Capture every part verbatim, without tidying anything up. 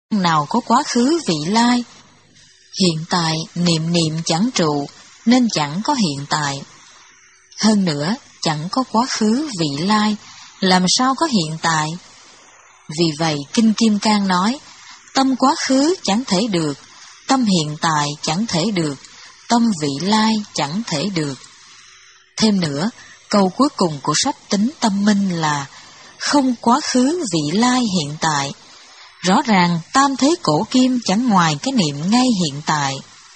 nào có quá khứ vị lai. Hiện tại niệm niệm chẳng trụ, nên chẳng có hiện tại. Hơn nữa, chẳng có quá khứ vị lai, làm sao có hiện tại? Vì vậy, Kinh Kim Cang nói, tâm quá khứ chẳng thể được, tâm hiện tại chẳng thể được, tâm vị lai chẳng thể được. Thêm nữa, câu cuối cùng của sách Tính Tâm Minh là không quá khứ vị lai hiện tại. Rõ ràng tam thế cổ kim chẳng ngoài cái niệm ngay hiện tại.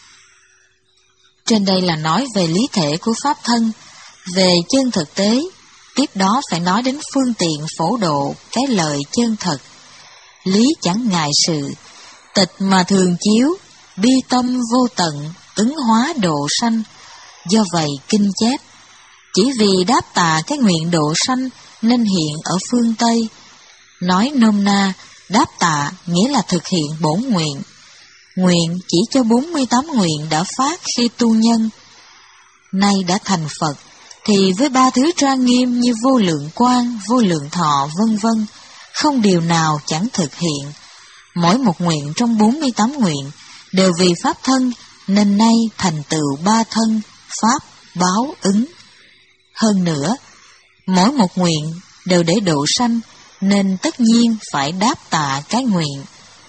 Trên đây là nói về lý thể của pháp thân, về chân thực tế, tiếp đó phải nói đến phương tiện phổ độ cái lời chân thật. Lý chẳng ngại sự, tịch mà thường chiếu, bi tâm vô tận, ứng hóa độ sanh. Do vậy kinh chép, chỉ vì đáp tạ cái nguyện độ sanh nên hiện ở phương Tây. Nói nôm na, đáp tạ nghĩa là thực hiện bổn nguyện. Nguyện chỉ cho bốn mươi tám nguyện đã phát khi tu nhân. Nay đã thành Phật, thì với ba thứ trang nghiêm như vô lượng quang, vô lượng thọ, vân vân, không điều nào chẳng thực hiện. Mỗi một nguyện trong bốn mươi tám nguyện đều vì pháp thân, nên nay thành tựu ba thân, pháp, báo, ứng. Hơn nữa, mỗi một nguyện đều để độ sanh, nên tất nhiên phải đáp tạ cái nguyện.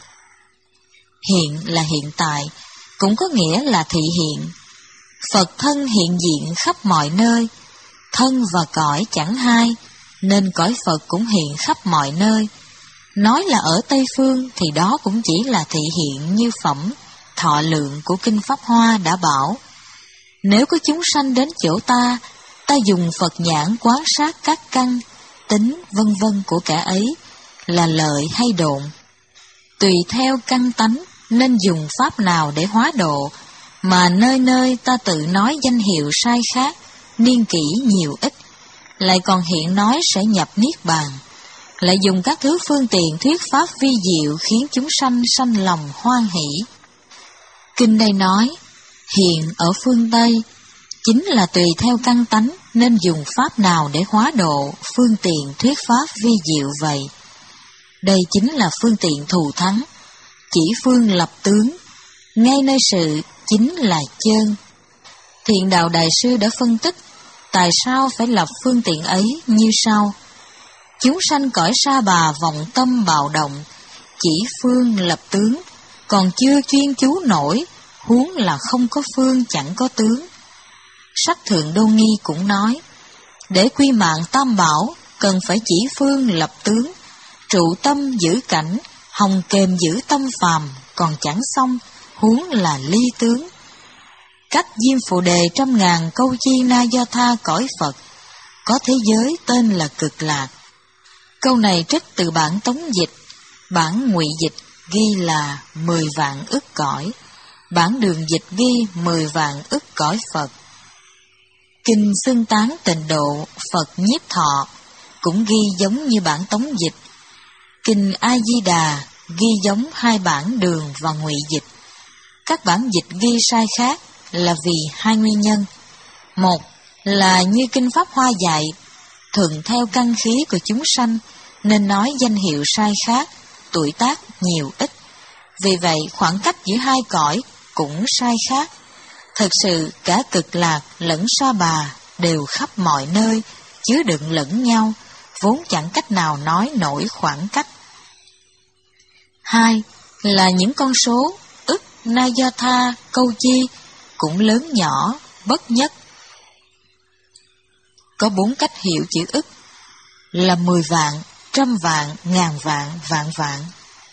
Hiện là hiện tại, cũng có nghĩa là thị hiện. Phật thân hiện diện khắp mọi nơi, thân và cõi chẳng hai, nên cõi Phật cũng hiện khắp mọi nơi. Nói là ở Tây Phương thì đó cũng chỉ là thị hiện như phẩm, thọ lượng của Kinh Pháp Hoa đã bảo. Nếu có chúng sanh đến chỗ ta, ta dùng Phật nhãn quán sát các căn, tính vân vân của kẻ ấy, là lợi hay độn. Tùy theo căn tánh nên dùng pháp nào để hóa độ, mà nơi nơi ta tự nói danh hiệu sai khác, niên kỷ nhiều ít, lại còn hiện nói sẽ nhập niết bàn, lại dùng các thứ phương tiện thuyết pháp vi diệu khiến chúng sanh sanh lòng hoan hỷ. Kinh đây nói, hiện ở phương Tây, chính là tùy theo căn tánh nên dùng pháp nào để hóa độ, phương tiện thuyết pháp vi diệu vậy. Đây chính là phương tiện thù thắng, chỉ phương lập tướng, ngay nơi sự chính là chân. Thiện Đạo Đại Sư đã phân tích tại sao phải lập phương tiện ấy như sau. Chúng sanh cõi Sa Bà vọng tâm bạo động, chỉ phương lập tướng, còn chưa chuyên chú nổi, huống là không có phương chẳng có tướng. Sách Thượng Đô Nghi cũng nói, để quy mạng tam bảo, cần phải chỉ phương lập tướng, trụ tâm giữ cảnh, hồng kềm giữ tâm phàm, còn chẳng xong, huống là ly tướng. Cách Diêm Phù Đề trăm ngàn câu chi na do tha cõi Phật, có thế giới tên là Cực Lạc. Câu này trích từ bản Tống dịch, bản Ngụy dịch ghi là mười vạn ức cõi, bản Đường dịch ghi mười vạn ức cõi Phật. Kinh Xưng Tán Tịnh Độ Phật Nhiếp Thọ cũng ghi giống như bản Tống dịch. Kinh A Di Đà ghi giống hai bản Đường và Ngụy dịch. Các bản dịch ghi sai khác là vì hai nguyên nhân. Một là như Kinh Pháp Hoa dạy, thuận theo căn khí của chúng sanh nên nói danh hiệu sai khác, tuổi tác nhiều ít. Vì vậy khoảng cách giữa hai cõi cũng sai khác. Thật sự cả Cực Lạc lẫn Sa Bà đều khắp mọi nơi, chứa đựng lẫn nhau, vốn chẳng cách nào nói nổi khoảng cách. Hai là những con số ức, na do tha, câu chi cũng lớn nhỏ, bất nhất. Có bốn cách hiểu chữ ức là mười vạn, trăm vạn, ngàn vạn, vạn vạn.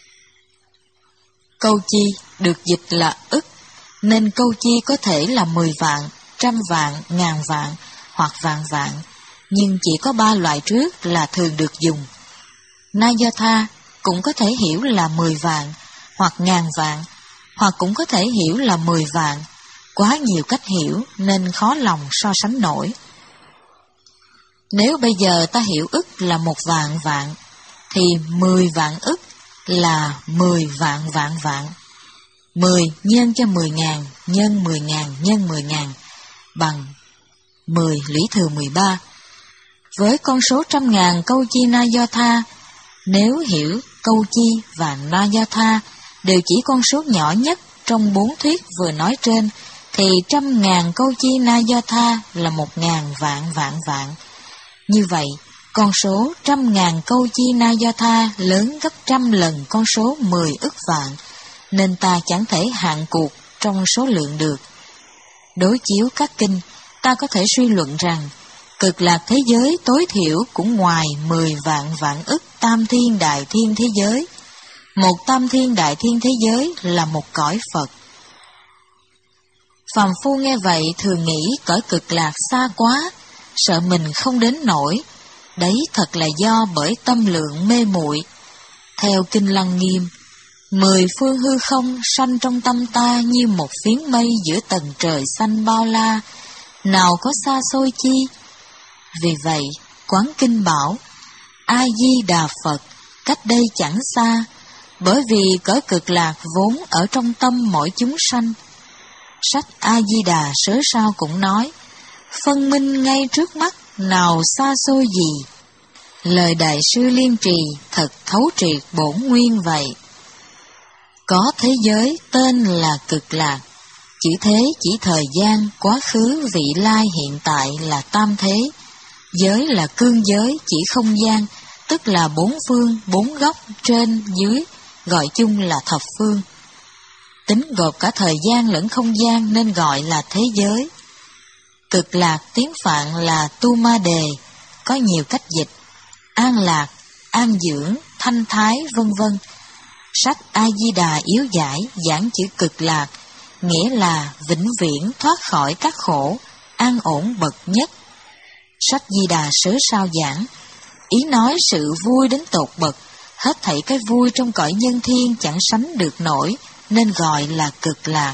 Câu chi được dịch là ức, nên câu chi có thể là mười vạn, trăm vạn, ngàn vạn hoặc vạn vạn, nhưng chỉ có ba loại trước là thường được dùng. Na do tha cũng có thể hiểu là mười vạn hoặc ngàn vạn, hoặc cũng có thể hiểu là mười vạn. Quá nhiều cách hiểu nên khó lòng so sánh nổi. Nếu bây giờ ta hiểu ức là một vạn vạn, thì mười vạn ức là mười vạn vạn vạn. Mười nhân cho mười ngàn, nhân mười ngàn, nhân mười ngàn, bằng mười lũy thừa mười ba. Với con số trăm ngàn câu chi na do tha, nếu hiểu câu chi và na do tha đều chỉ con số nhỏ nhất trong bốn thuyết vừa nói trên, thì trăm ngàn câu chi na do tha là một ngàn vạn vạn vạn. Như vậy, con số trăm ngàn câu chi na do tha lớn gấp trăm lần con số mười ức vạn, nên ta chẳng thể hạn cuộc trong số lượng được. Đối chiếu các kinh, ta có thể suy luận rằng, cực lạc thế giới tối thiểu cũng ngoài mười vạn vạn ức tam thiên đại thiên thế giới. Một tam thiên đại thiên thế giới là một cõi Phật. Phàm phu nghe vậy thường nghĩ cõi cực lạc xa quá, sợ mình không đến nổi. Đấy thật là do bởi tâm lượng mê muội. Theo Kinh Lăng Nghiêm, mười phương hư không sanh trong tâm ta như một phiến mây giữa tầng trời xanh bao la, nào có xa xôi chi. Vì vậy, Quán Kinh bảo, A-di-đà Phật, cách đây chẳng xa, bởi vì cõi cực lạc vốn ở trong tâm mỗi chúng sanh. Sách A-di-đà sớ sao cũng nói, phân minh ngay trước mắt, nào xa xôi gì. Lời Đại sư Liên Trì thật thấu triệt bổn nguyên vậy. Có thế giới tên là cực lạc, chữ thế chỉ thời gian, quá khứ, vị lai, hiện tại là tam thế. Giới là cương giới chỉ không gian, tức là bốn phương, bốn góc, trên, dưới, gọi chung là thập phương. Tính gộp cả thời gian lẫn không gian nên gọi là thế giới. Cực lạc tiếng Phạn là tu ma đề, có nhiều cách dịch, an lạc, an dưỡng, thanh thái, vân vân. Sách A-di-đà yếu giải giảng chữ cực lạc, nghĩa là vĩnh viễn thoát khỏi các khổ, an ổn bậc nhất. Sách Di Đà sớ sao giảng, ý nói sự vui đến tột bậc, hết thảy cái vui trong cõi nhân thiên chẳng sánh được nổi, nên gọi là cực lạc.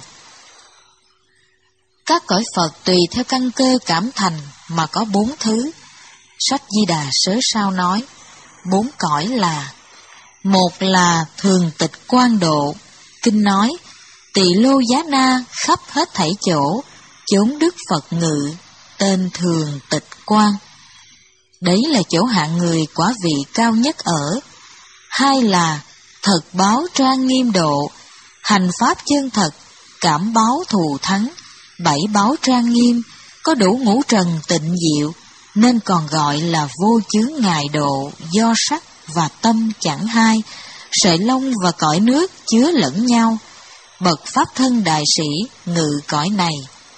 Các cõi Phật tùy theo căn cơ cảm thành mà có bốn thứ. Sách Di Đà sớ sao nói, bốn cõi là: một là thường tịch quan độ, kinh nói, tỳ lô giá na khắp hết thảy chỗ, chốn đức Phật ngự, tên thường tịch quan. Đấy là chỗ hạng người quả vị cao nhất ở. Hai là thật báo trang nghiêm độ, hành pháp chân thật, cảm báo thù thắng, bảy báo trang nghiêm, có đủ ngũ trần tịnh diệu, nên còn gọi là vô chướng ngài độ, do sắc và tâm chẳng hai, sợi lông và cõi nước chứa lẫn nhau, bậc pháp thân đại sĩ ngự cõi này.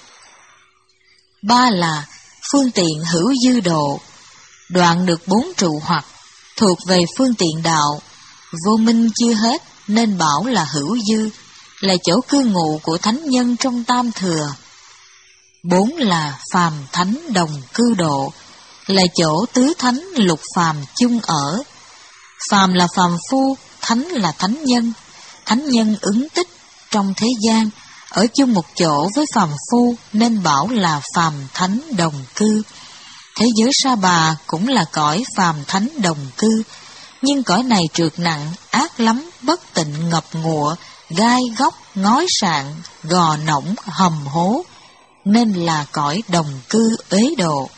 Ba là phương tiện hữu dư độ, đoạn được bốn trụ hoặc, thuộc về phương tiện đạo, vô minh chưa hết nên bảo là hữu dư, là chỗ cư ngụ của thánh nhân trong tam thừa. Bốn là phàm thánh đồng cư độ, là chỗ tứ thánh lục phàm chung ở. Phàm là phàm phu, thánh là thánh nhân. Thánh nhân ứng tích trong thế gian, ở chung một chỗ với phàm phu nên bảo là phàm thánh đồng cư. Thế giới Sa Bà cũng là cõi phàm thánh đồng cư, nhưng cõi này trượt nặng, ác lắm, bất tịnh ngập ngụa, gai góc, ngói sạn, gò nỏng, hầm hố, nên là cõi đồng cư uế độ.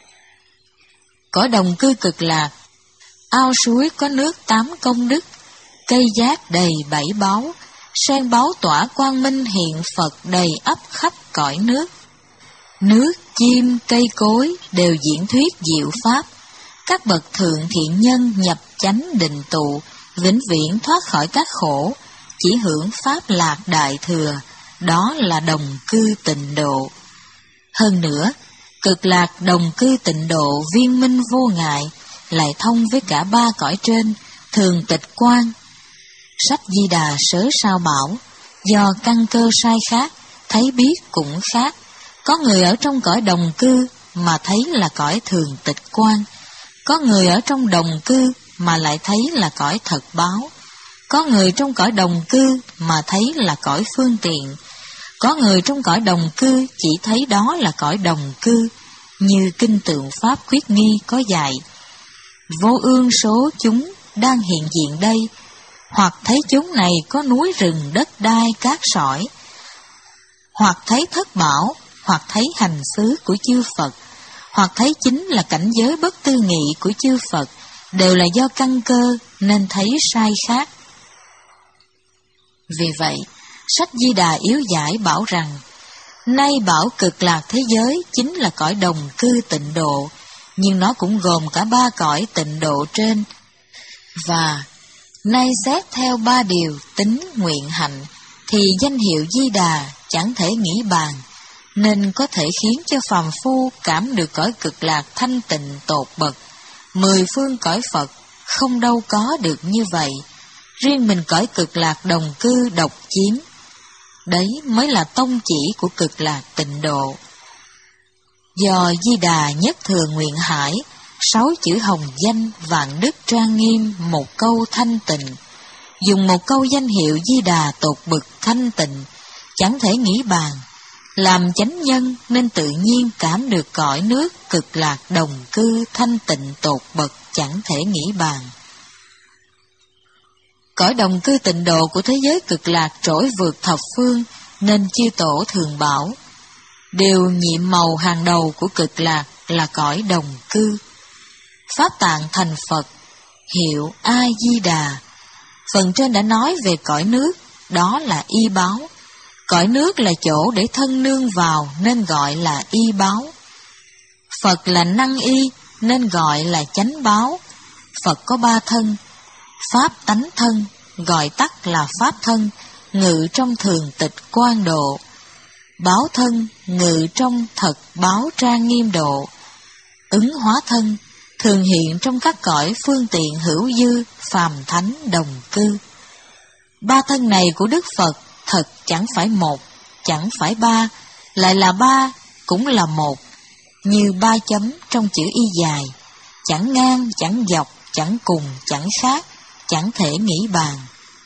Cõi đồng cư cực lạc, ao suối có nước tám công đức, cây giác đầy bảy báu, sen báu tỏa quang minh hiện Phật đầy ắp khắp cõi nước. Nước, chim, cây cối đều diễn thuyết diệu pháp, các bậc thượng thiện nhân nhập chánh định tụ, vĩnh viễn thoát khỏi các khổ, chỉ hưởng pháp lạc đại thừa, đó là đồng cư tịnh độ. Hơn nữa, cực lạc đồng cư tịnh độ viên minh vô ngại, lại thông với cả ba cõi trên, thường tịch quan. Sách Di Đà sớ sao bảo, do căn cơ sai khác, thấy biết cũng khác. Có người ở trong cõi đồng cư mà thấy là cõi thường tịch quan, có người ở trong đồng cư mà lại thấy là cõi thật báo, có người trong cõi đồng cư mà thấy là cõi phương tiện, có người trong cõi đồng cư chỉ thấy đó là cõi đồng cư, như Kinh Tượng Pháp Khuyết Nghi có dạy. Vô ương số chúng đang hiện diện đây, hoặc thấy chúng này có núi rừng đất đai cát sỏi, hoặc thấy thất bảo, hoặc thấy hành xứ của chư Phật, hoặc thấy chính là cảnh giới bất tư nghị của chư Phật, đều là do căn cơ nên thấy sai khác. Vì vậy, sách Di Đà Yếu Giải bảo rằng, nay bảo cực lạc thế giới chính là cõi đồng cư tịnh độ, nhưng nó cũng gồm cả ba cõi tịnh độ trên. Và nay xét theo ba điều tính nguyện hạnh, thì danh hiệu Di Đà chẳng thể nghĩ bàn, nên có thể khiến cho phàm phu cảm được cõi cực lạc thanh tịnh tột bậc. Mười phương cõi Phật không đâu có được như vậy, riêng mình cõi cực lạc đồng cư độc chiếm. Đấy mới là tông chỉ của cực lạc tịnh độ. Do Di Đà nhất thừa nguyện hải, sáu chữ hồng danh vạn đức trang nghiêm, một câu thanh tịnh, dùng một câu danh hiệu Di Đà tột bực thanh tịnh, chẳng thể nghĩ bàn. Làm chánh nhân nên tự nhiên cảm được cõi nước cực lạc đồng cư thanh tịnh tột bậc chẳng thể nghĩ bàn. Cõi đồng cư tịnh độ của thế giới cực lạc trỗi vượt thập phương, nên chư tổ thường bảo, điều nhiệm màu hàng đầu của cực lạc là cõi đồng cư. Pháp tạng thành Phật, hiệu A Di Đà. Phần trên đã nói về cõi nước, đó là y báo. Cõi nước là chỗ để thân nương vào nên gọi là y báo. Phật là năng y nên gọi là chánh báo. Phật có ba thân: pháp tánh thân, gọi tắt là pháp thân, ngự trong thường tịch quan độ; báo thân, ngự trong thật báo trang nghiêm độ; ứng hóa thân, thường hiện trong các cõi phương tiện hữu dư phàm thánh đồng cư. Ba thân này của Đức Phật thật chẳng phải một, chẳng phải ba, lại là ba cũng là một, như ba chấm trong chữ y dài, chẳng ngang, chẳng dọc, chẳng cùng, chẳng khác, chẳng thể nghĩ bàn.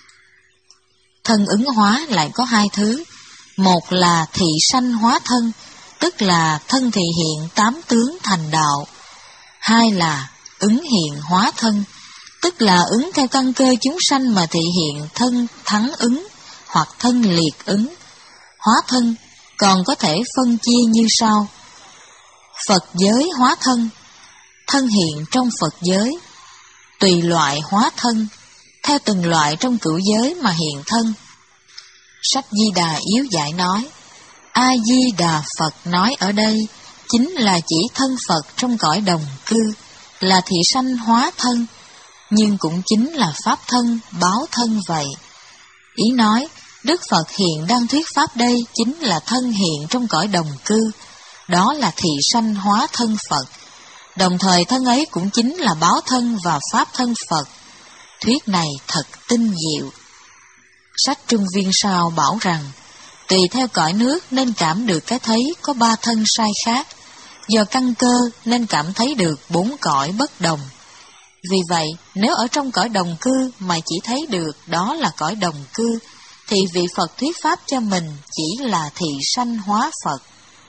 Thân ứng hóa lại có hai thứ: một là thị sanh hóa thân, tức là thân thị hiện tám tướng thành đạo; hai là ứng hiện hóa thân, tức là ứng theo căn cơ chúng sanh mà thị hiện thân thắng ứng hoặc thân liệt ứng. Hóa thân còn có thể phân chia như sau: Phật giới hóa thân, thân hiện trong Phật giới; tùy loại hóa thân, theo từng loại trong cửu giới mà hiện thân. Sách Di Đà Yếu Giải nói, A Di Đà Phật nói ở đây chính là chỉ thân Phật trong cõi đồng cư, là thị sanh hóa thân, nhưng cũng chính là pháp thân, báo thân vậy. Ý nói, Đức Phật hiện đang thuyết pháp đây chính là thân hiện trong cõi đồng cư, đó là thị sanh hóa thân Phật. Đồng thời thân ấy cũng chính là báo thân và pháp thân Phật. Thuyết này thật tinh diệu. Sách Trung Viên Sao bảo rằng, tùy theo cõi nước nên cảm được cái thấy có ba thân sai khác, do căn cơ nên cảm thấy được bốn cõi bất đồng. Vì vậy, nếu ở trong cõi đồng cư mà chỉ thấy được đó là cõi đồng cư, thì vị Phật thuyết pháp cho mình chỉ là thị sanh hóa Phật.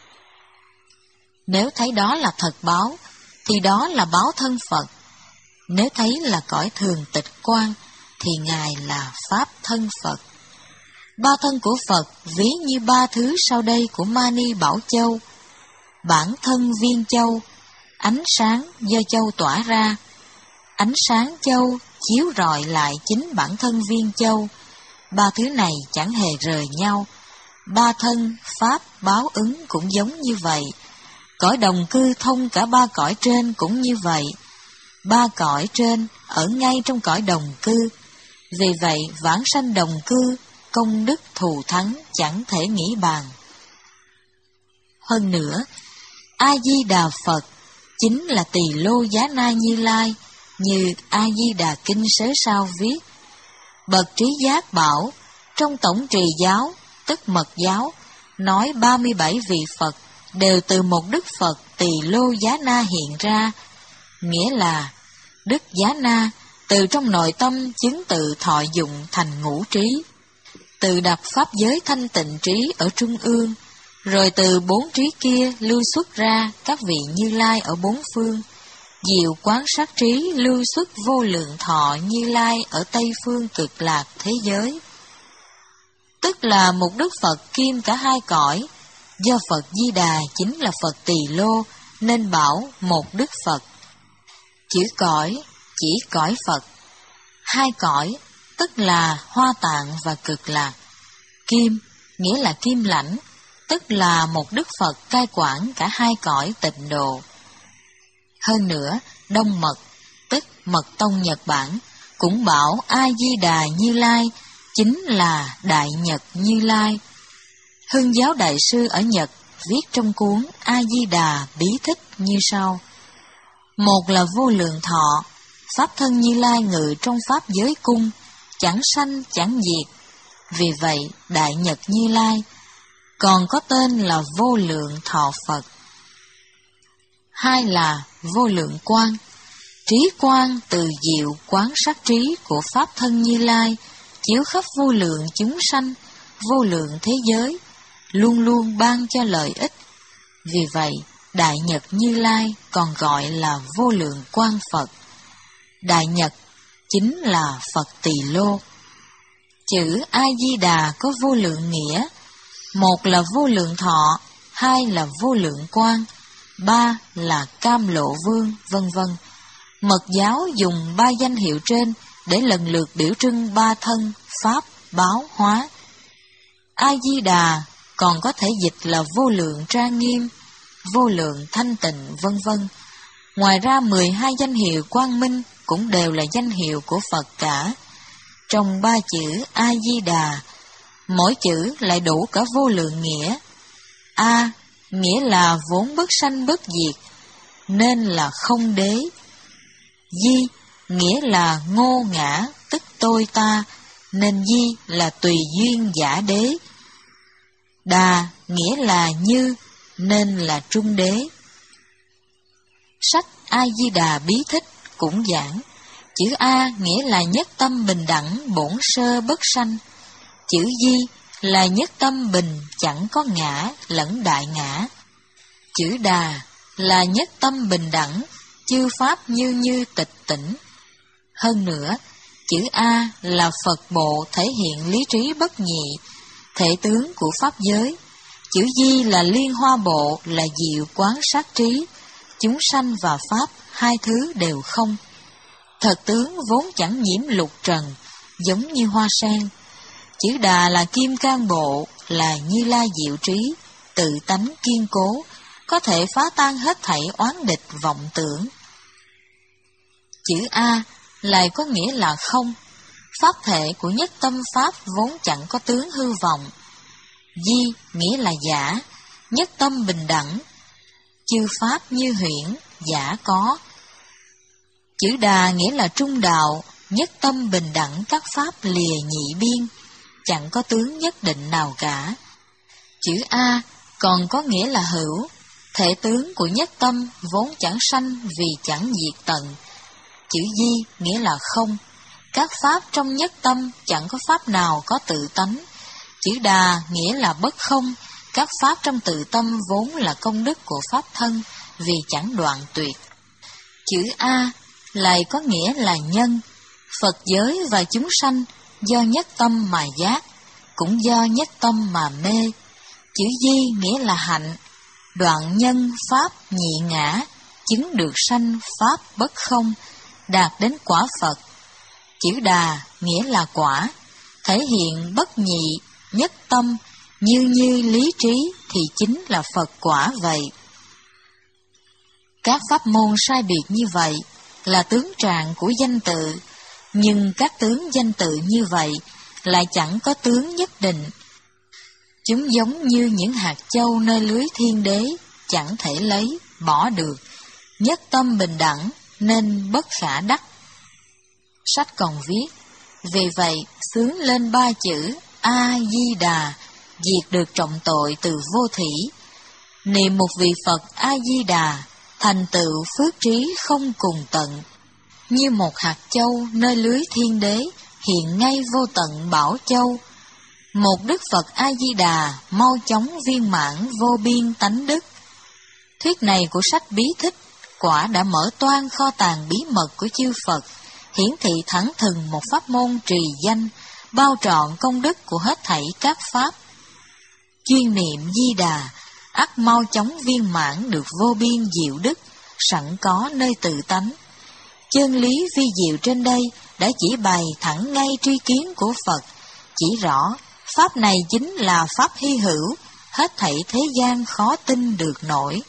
Nếu thấy đó là thật báo, thì đó là báo thân Phật. Nếu thấy là cõi thường tịch quan, thì Ngài là pháp thân Phật. Ba thân của Phật ví như ba thứ sau đây của Mani Bảo Châu: bản thân viên châu, ánh sáng do châu tỏa ra; ánh sáng châu chiếu rọi lại chính bản thân viên châu. Ba thứ này chẳng hề rời nhau. Ba thân, pháp, báo ứng cũng giống như vậy. Cõi đồng cư thông cả ba cõi trên cũng như vậy. Ba cõi trên ở ngay trong cõi đồng cư. Vì vậy, vãng sanh đồng cư, công đức thù thắng chẳng thể nghĩ bàn. Hơn nữa, A Di Đà Phật chính là Tỳ Lô Giá Na Như Lai, như A Di Đà Kinh Sớ Sao viết: bậc trí giác bảo, trong tổng trì giáo, tức mật giáo, nói ba mươi bảy vị Phật đều từ một Đức Phật Tỳ Lô Giá Na hiện ra, nghĩa là Đức Giá Na từ trong nội tâm chứng tự thọ dụng thành ngũ trí, từ đặt pháp giới thanh tịnh trí ở trung ương, rồi từ bốn trí kia lưu xuất ra các vị Như Lai ở bốn phương, diệu quán sát trí lưu xuất vô lượng thọ Như Lai ở Tây phương cực lạc thế giới. Tức là một Đức Phật kiêm cả hai cõi. Do Phật Di Đà chính là Phật Tỳ Lô nên bảo một Đức Phật. Chữ cõi chỉ cõi Phật. Hai cõi tức là Hoa Tạng và Cực Lạc. Kim nghĩa là Kim Lãnh, tức là một Đức Phật cai quản cả hai cõi Tịnh Độ. Hơn nữa, Đông Mật, tức Mật Tông Nhật Bản, cũng bảo A-di-đà Như Lai chính là Đại Nhật Như Lai. Hưng giáo đại sư ở Nhật viết trong cuốn A-di-đà Bí Thích như sau: một là vô lượng thọ, pháp thân Như Lai ngự trong pháp giới cung, chẳng sanh chẳng diệt, vì vậy Đại Nhật Như Lai còn có tên là vô lượng thọ Phật. Hai là vô lượng quang, trí quang từ diệu quán sát trí của pháp thân Như Lai chiếu khắp vô lượng chúng sanh, vô lượng thế giới, luôn luôn ban cho lợi ích. Vì vậy, Đại Nhật Như Lai còn gọi là vô lượng quang Phật. Đại Nhật chính là Phật Tỳ Lô. Chữ A-di-đà có vô lượng nghĩa: một là vô lượng thọ, hai là vô lượng quang, ba là Cam Lộ Vương, vân vân. Mật giáo dùng ba danh hiệu trên để lần lượt biểu trưng ba thân, pháp, báo, hóa. A-di-đà còn có thể dịch là vô lượng trang nghiêm, vô lượng thanh tịnh, vân vân. Ngoài ra mười hai danh hiệu quang minh cũng đều là danh hiệu của Phật cả. Trong ba chữ A-di-đà, mỗi chữ lại đủ cả vô lượng nghĩa. A nghĩa là vốn bất sanh bất diệt, nên là không đế. Di nghĩa là ngô ngã, tức tôi ta, nên di là tùy duyên giả đế. Đà nghĩa là như, nên là trung đế. Sách A-di-đà Bí Thích cũng giảng, chữ A nghĩa là nhất tâm bình đẳng bổn sơ bất sanh, chữ Di là nhất tâm bình chẳng có ngã lẫn đại ngã, chữ Đà là nhất tâm bình đẳng chư pháp như như tịch tỉnh. Hơn nữa, chữ A là Phật bộ thể hiện lý trí bất nhị, thể tướng của pháp giới. Chữ Di là liên hoa bộ, là diệu quán sát trí, chúng sanh và pháp hai thứ đều không. Thật tướng vốn chẳng nhiễm lục trần, giống như hoa sen. Chữ Đà là kim cang bộ, là Như Lai diệu trí, tự tánh kiên cố, có thể phá tan hết thảy oán địch vọng tưởng. Chữ A lại có nghĩa là không, pháp thể của nhất tâm pháp vốn chẳng có tướng hư vọng. Di nghĩa là giả, nhất tâm bình đẳng, chư pháp như huyễn, giả có. Chữ Đà nghĩa là trung đạo, nhất tâm bình đẳng các pháp lìa nhị biên, chẳng có tướng nhất định nào cả. Chữ A còn có nghĩa là hữu, thể tướng của nhất tâm vốn chẳng sanh vì chẳng diệt tận. Chữ Di nghĩa là không, các pháp trong nhất tâm chẳng có pháp nào có tự tánh. Chữ Đà nghĩa là bất không, các pháp trong tự tâm vốn là công đức của pháp thân vì chẳng đoạn tuyệt. Chữ A lại có nghĩa là nhân, Phật giới và chúng sanh do nhất tâm mà giác, cũng do nhất tâm mà mê. Chữ Di nghĩa là hạnh, đoạn nhân pháp nhị ngã, chứng được sanh pháp bất không, đạt đến quả Phật. Chữ Đà nghĩa là quả, thể hiện bất nhị, nhất tâm, như như lý trí thì chính là Phật quả vậy. Các pháp môn sai biệt như vậy là tướng trạng của danh tự, nhưng các tướng danh tự như vậy lại chẳng có tướng nhất định. Chúng giống như những hạt châu nơi lưới thiên đế, chẳng thể lấy, bỏ được, nhất tâm bình đẳng nên bất khả đắc. Sách còn viết, vì vậy xướng lên ba chữ A-di-đà, diệt được trọng tội từ vô thỉ. Niệm một vị Phật A-di-đà, thành tựu phước trí không cùng tận. Như một hạt châu nơi lưới thiên đế, hiện ngay vô tận bảo châu. Một Đức Phật A-di-đà, mau chóng viên mãn vô biên tánh đức. Thuyết này của sách Bí Thích quả đã mở toan kho tàng bí mật của chư Phật, hiển thị thẳng thừng một pháp môn trì danh, bao trọn công đức của hết thảy các pháp. Chuyên niệm Di Đà, ắt mau chóng viên mãn được vô biên diệu đức, sẵn có nơi tự tánh. Chân lý vi diệu trên đây đã chỉ bày thẳng ngay tri kiến của Phật, chỉ rõ pháp này chính là pháp hy hữu, hết thảy thế gian khó tin được nổi.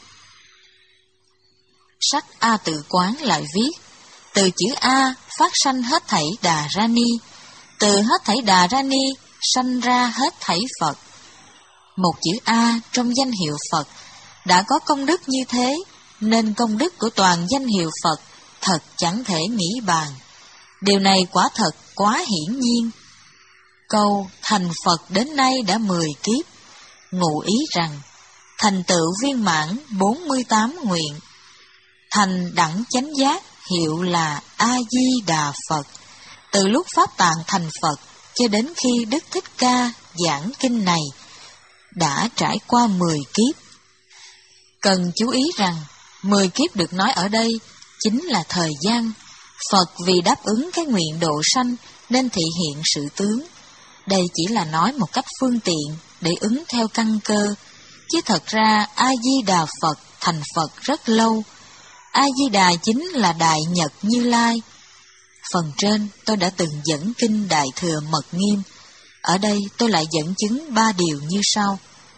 Sách A Tự Quán lại viết, từ chữ A phát sanh hết thảy Đà Ra Ni, từ hết thảy Đà Ra Ni sanh ra hết thảy Phật. Một chữ A trong danh hiệu Phật đã có công đức như thế, nên công đức của toàn danh hiệu Phật thật chẳng thể nghĩ bàn. Điều này quả thật quá hiển nhiên. Câu thành Phật đến nay đã mười kiếp, ngụ ý rằng thành tựu viên mãn bốn mươi tám nguyện, thành đẳng chánh giác hiệu là A-di-đà Phật. Từ lúc Pháp Tạng thành Phật cho đến khi Đức Thích Ca giảng kinh này đã trải qua mười kiếp. Cần chú ý rằng mười kiếp được nói ở đây chính là thời gian. Phật vì đáp ứng cái nguyện độ sanh nên thị hiện sự tướng. Đây chỉ là nói một cách phương tiện để ứng theo căn cơ, chứ thật ra A-di-đà Phật thành Phật rất lâu. A-di-đà chính là Đại Nhật Như Lai. Phần trên tôi đã từng dẫn kinh Đại Thừa Mật Nghiêm. Ở đây tôi lại dẫn chứng ba điều như sau.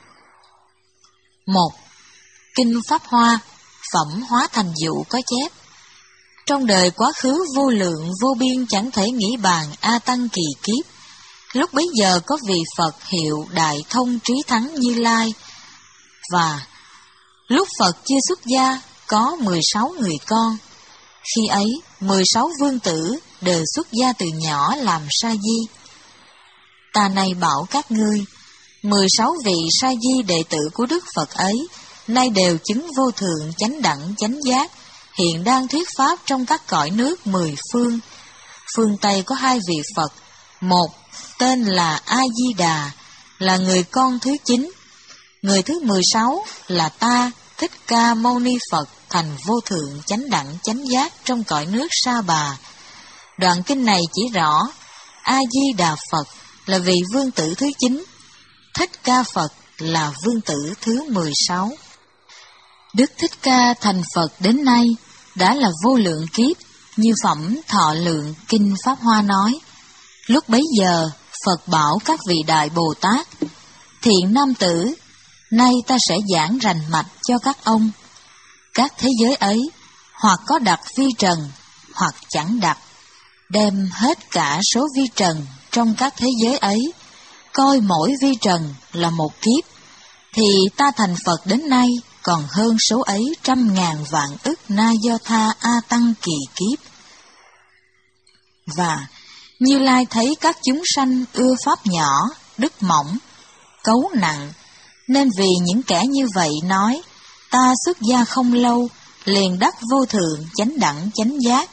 Một. Kinh Pháp Hoa, phẩm Hóa Thành Dụ có chép, trong đời quá khứ vô lượng vô biên chẳng thể nghĩ bàn A Tăng kỳ kiếp, lúc bấy giờ có vị Phật hiệu Đại Thông Trí Thắng Như Lai, và lúc Phật chưa xuất gia có mười sáu người con. Khi ấy, mười sáu vương tử đều xuất gia từ nhỏ làm sa di. Ta nay bảo các ngươi, mười sáu vị sa di đệ tử của Đức Phật ấy, nay đều chứng vô thượng chánh đẳng chánh giác, hiện đang thuyết pháp trong các cõi nước mười phương. Phương Tây có hai vị Phật, một tên là A-di-đà, là người con thứ chín. Người thứ mười sáu là ta, Thích Ca Mâu Ni Phật, thành vô thượng chánh đẳng chánh giác trong cõi nước Sa Bà. Đoạn kinh này chỉ rõ A-di-đà Phật là vị vương tử thứ chín, Thích Ca Phật là vương tử thứ mười sáu. Đức Thích Ca thành Phật đến nay đã là vô lượng kiếp, như phẩm Thọ Lượng Kinh Pháp Hoa nói. Lúc bấy giờ, Phật bảo các vị Đại Bồ Tát, thiện nam tử, nay ta sẽ giảng rành mạch cho các ông. Các thế giới ấy, hoặc có đặt vi trần, hoặc chẳng đặt, đem hết cả số vi trần trong các thế giới ấy, coi mỗi vi trần là một kiếp, thì ta thành Phật đến nay còn hơn số ấy trăm ngàn vạn ức Na Do Tha A Tăng kỳ kiếp. Và Như Lai thấy các chúng sanh ưa pháp nhỏ, đức mỏng, cấu nặng, nên vì những kẻ như vậy nói, ta xuất gia không lâu, liền đắc vô thượng chánh đẳng chánh giác.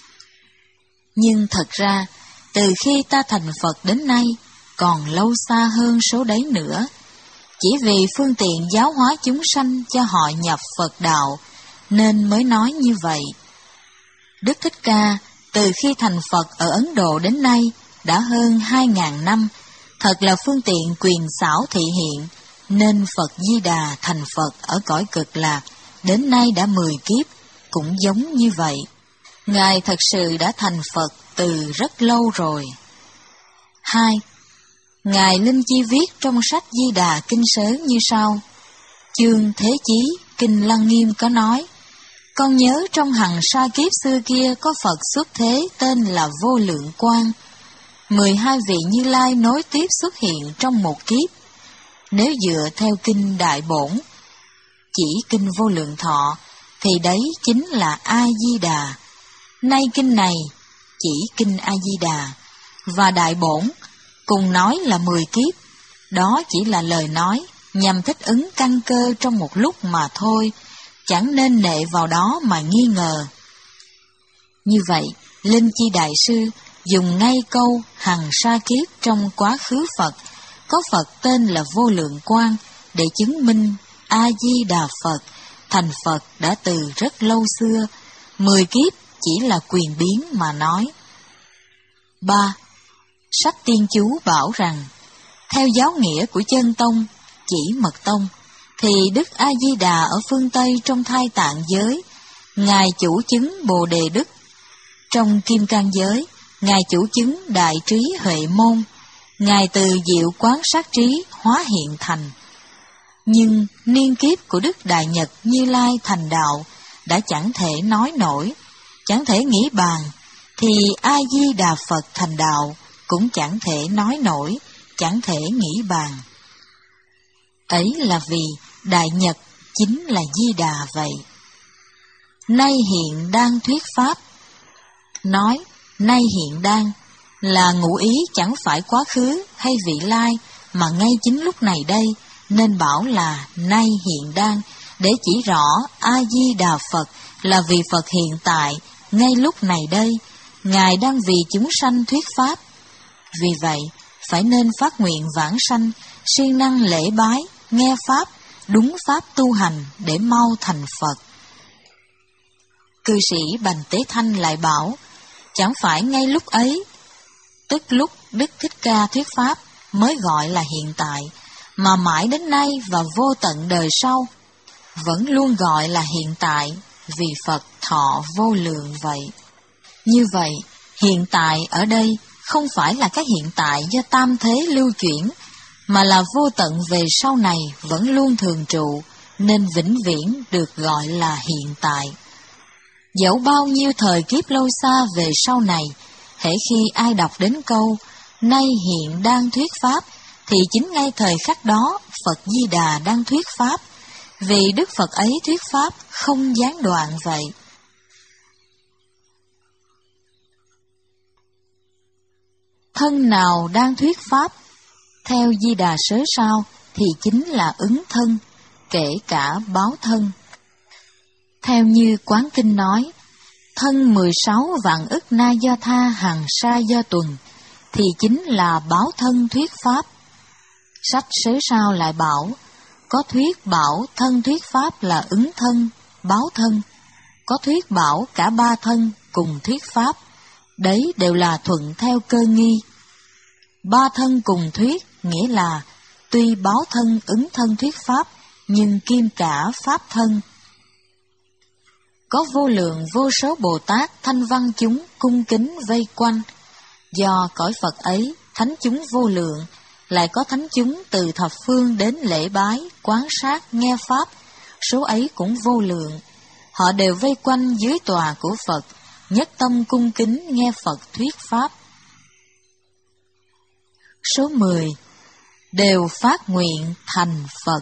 Nhưng thật ra, từ khi ta thành Phật đến nay, còn lâu xa hơn số đấy nữa. Chỉ vì phương tiện giáo hóa chúng sanh cho họ nhập Phật đạo, nên mới nói như vậy. Đức Thích Ca, từ khi thành Phật ở Ấn Độ đến nay, đã hơn hai ngàn năm, thật là phương tiện quyền xảo thị hiện, nên Phật Di Đà thành Phật ở cõi Cực Lạc, đến nay đã mười kiếp, cũng giống như vậy. Ngài thật sự đã thành Phật từ rất lâu rồi. Hai. Ngài Linh Chi viết trong sách Di Đà Kinh Sớ như sau. Chương Thế Chí, Kinh Lăng Nghiêm có nói, con nhớ trong hằng sa kiếp xưa kia có Phật xuất thế tên là Vô Lượng Quang. Mười hai vị Như Lai nối tiếp xuất hiện trong một kiếp. Nếu dựa theo Kinh Đại Bổn, chỉ Kinh Vô Lượng Thọ, thì đấy chính là A-di-đà. Nay kinh này chỉ Kinh A-di-đà và Đại Bổn cùng nói là mười kiếp. Đó chỉ là lời nói nhằm thích ứng căn cơ trong một lúc mà thôi, chẳng nên nệ vào đó mà nghi ngờ. Như vậy, Linh Chi Đại Sư dùng ngay câu hằng sa kiếp trong quá khứ Phật, có Phật tên là Vô Lượng Quang để chứng minh A-di-đà Phật thành Phật đã từ rất lâu xưa, mười kiếp chỉ là quyền biến mà nói. Ba. Sách Tiên Chú bảo rằng, theo giáo nghĩa của chân tông, chỉ mật tông, thì Đức A-di-đà ở phương Tây trong thai tạng giới, Ngài chủ chứng Bồ Đề Đức, Trong Kim Cang Giới, Ngài chủ chứng đại trí huệ môn, Ngài từ diệu quán sát trí hóa hiện thành. Nhưng niên kiếp của Đức Đại Nhật Như Lai thành đạo đã chẳng thể nói nổi, chẳng thể nghĩ bàn, thì A-di-đà Phật thành đạo cũng chẳng thể nói nổi, chẳng thể nghĩ bàn. Ấy là vì Đại Nhật chính là Di Đà vậy. Nay hiện đang thuyết pháp. Nói nay hiện đang là ngụ ý chẳng phải quá khứ hay vị lai, mà ngay chính lúc này đây, nên bảo là nay hiện đang, để chỉ rõ A-di-đà Phật là vị Phật hiện tại, ngay lúc này đây, Ngài đang vì chúng sanh thuyết pháp. Vì vậy, phải nên phát nguyện vãng sanh, siêng năng lễ bái, nghe pháp, đúng pháp tu hành để mau thành Phật. Cư sĩ Bành Tế Thanh lại bảo, chẳng phải ngay lúc ấy, tức lúc Đức Thích Ca thuyết pháp mới gọi là hiện tại, mà mãi đến nay và vô tận đời sau, vẫn luôn gọi là hiện tại, vì Phật thọ vô lượng vậy. Như vậy, hiện tại ở đây không phải là cái hiện tại do tam thế lưu chuyển, mà là vô tận về sau này vẫn luôn thường trụ, nên vĩnh viễn được gọi là hiện tại. Dẫu bao nhiêu thời kiếp lâu xa về sau này, hễ khi ai đọc đến câu nay hiện đang thuyết pháp, thì chính ngay thời khắc đó Phật Di Đà đang thuyết pháp, vì Đức Phật ấy thuyết pháp không gián đoạn vậy. Thân nào đang thuyết pháp, theo Di Đà sớ sao, thì chính là ứng thân, kể cả báo thân. Theo như Quán Kinh nói, thân mười sáu vạn ức na do tha hằng sa do tuần, thì chính là báo thân thuyết pháp. Sách sớ sao lại bảo, có thuyết bảo thân thuyết pháp là ứng thân, báo thân, có thuyết bảo cả ba thân cùng thuyết pháp, đấy đều là thuận theo cơ nghi. Ba thân cùng thuyết nghĩa là tuy báo thân ứng thân thuyết pháp, nhưng kiêm cả pháp thân. Có vô lượng vô số Bồ Tát thanh văn chúng cung kính vây quanh, do cõi Phật ấy thánh chúng vô lượng, lại có thánh chúng từ thập phương đến lễ bái, quán sát, nghe pháp, số ấy cũng vô lượng. Họ đều vây quanh dưới tòa của Phật, nhất tâm cung kính nghe Phật thuyết pháp. Số mười. Đều phát nguyện thành Phật.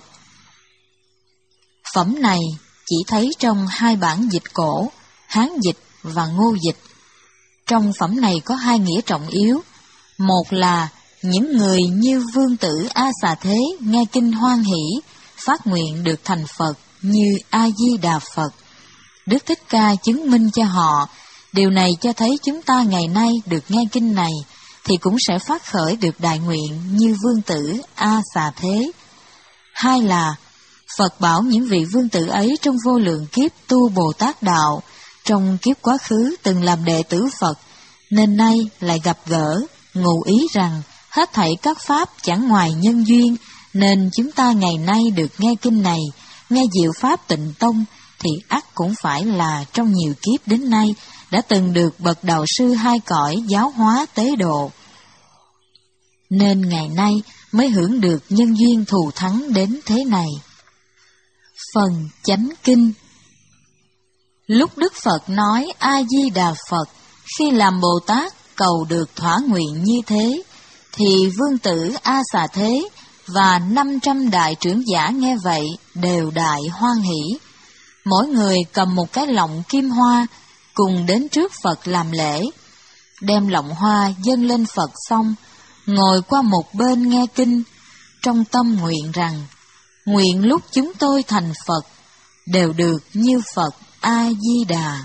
Phẩm này chỉ thấy trong hai bản dịch cổ, Hán dịch và Ngô dịch. Trong phẩm này có hai nghĩa trọng yếu. Một là những người như Vương Tử A Xà Thế nghe kinh hoan hỷ, phát nguyện được thành Phật như A-di-đà Phật. Đức Thích Ca chứng minh cho họ, điều này cho thấy chúng ta ngày nay được nghe kinh này, thì cũng sẽ phát khởi được đại nguyện như Vương Tử A Xà Thế. Hai là Phật bảo những vị vương tử ấy trong vô lượng kiếp tu Bồ Tát đạo, trong kiếp quá khứ từng làm đệ tử Phật, nên nay lại gặp gỡ, ngụ ý rằng hết thảy các pháp chẳng ngoài nhân duyên, nên chúng ta ngày nay được nghe kinh này, nghe diệu pháp Tịnh Tông, thì ắt cũng phải là trong nhiều kiếp đến nay đã từng được bậc đạo sư hai cõi giáo hóa tế độ, nên ngày nay mới hưởng được nhân duyên thù thắng đến thế này. Phần Chánh Kinh. Lúc Đức Phật nói A-di-đà Phật, khi làm Bồ Tát cầu được thỏa nguyện như thế, thì Vương Tử A Xà Thế và năm trăm đại trưởng giả nghe vậy đều đại hoan hỷ. Mỗi người cầm một cái lọng kim hoa, cùng đến trước Phật làm lễ, đem lọng hoa dâng lên Phật xong, ngồi qua một bên nghe kinh, trong tâm nguyện rằng, nguyện lúc chúng tôi thành Phật, đều được như Phật A-di-đà.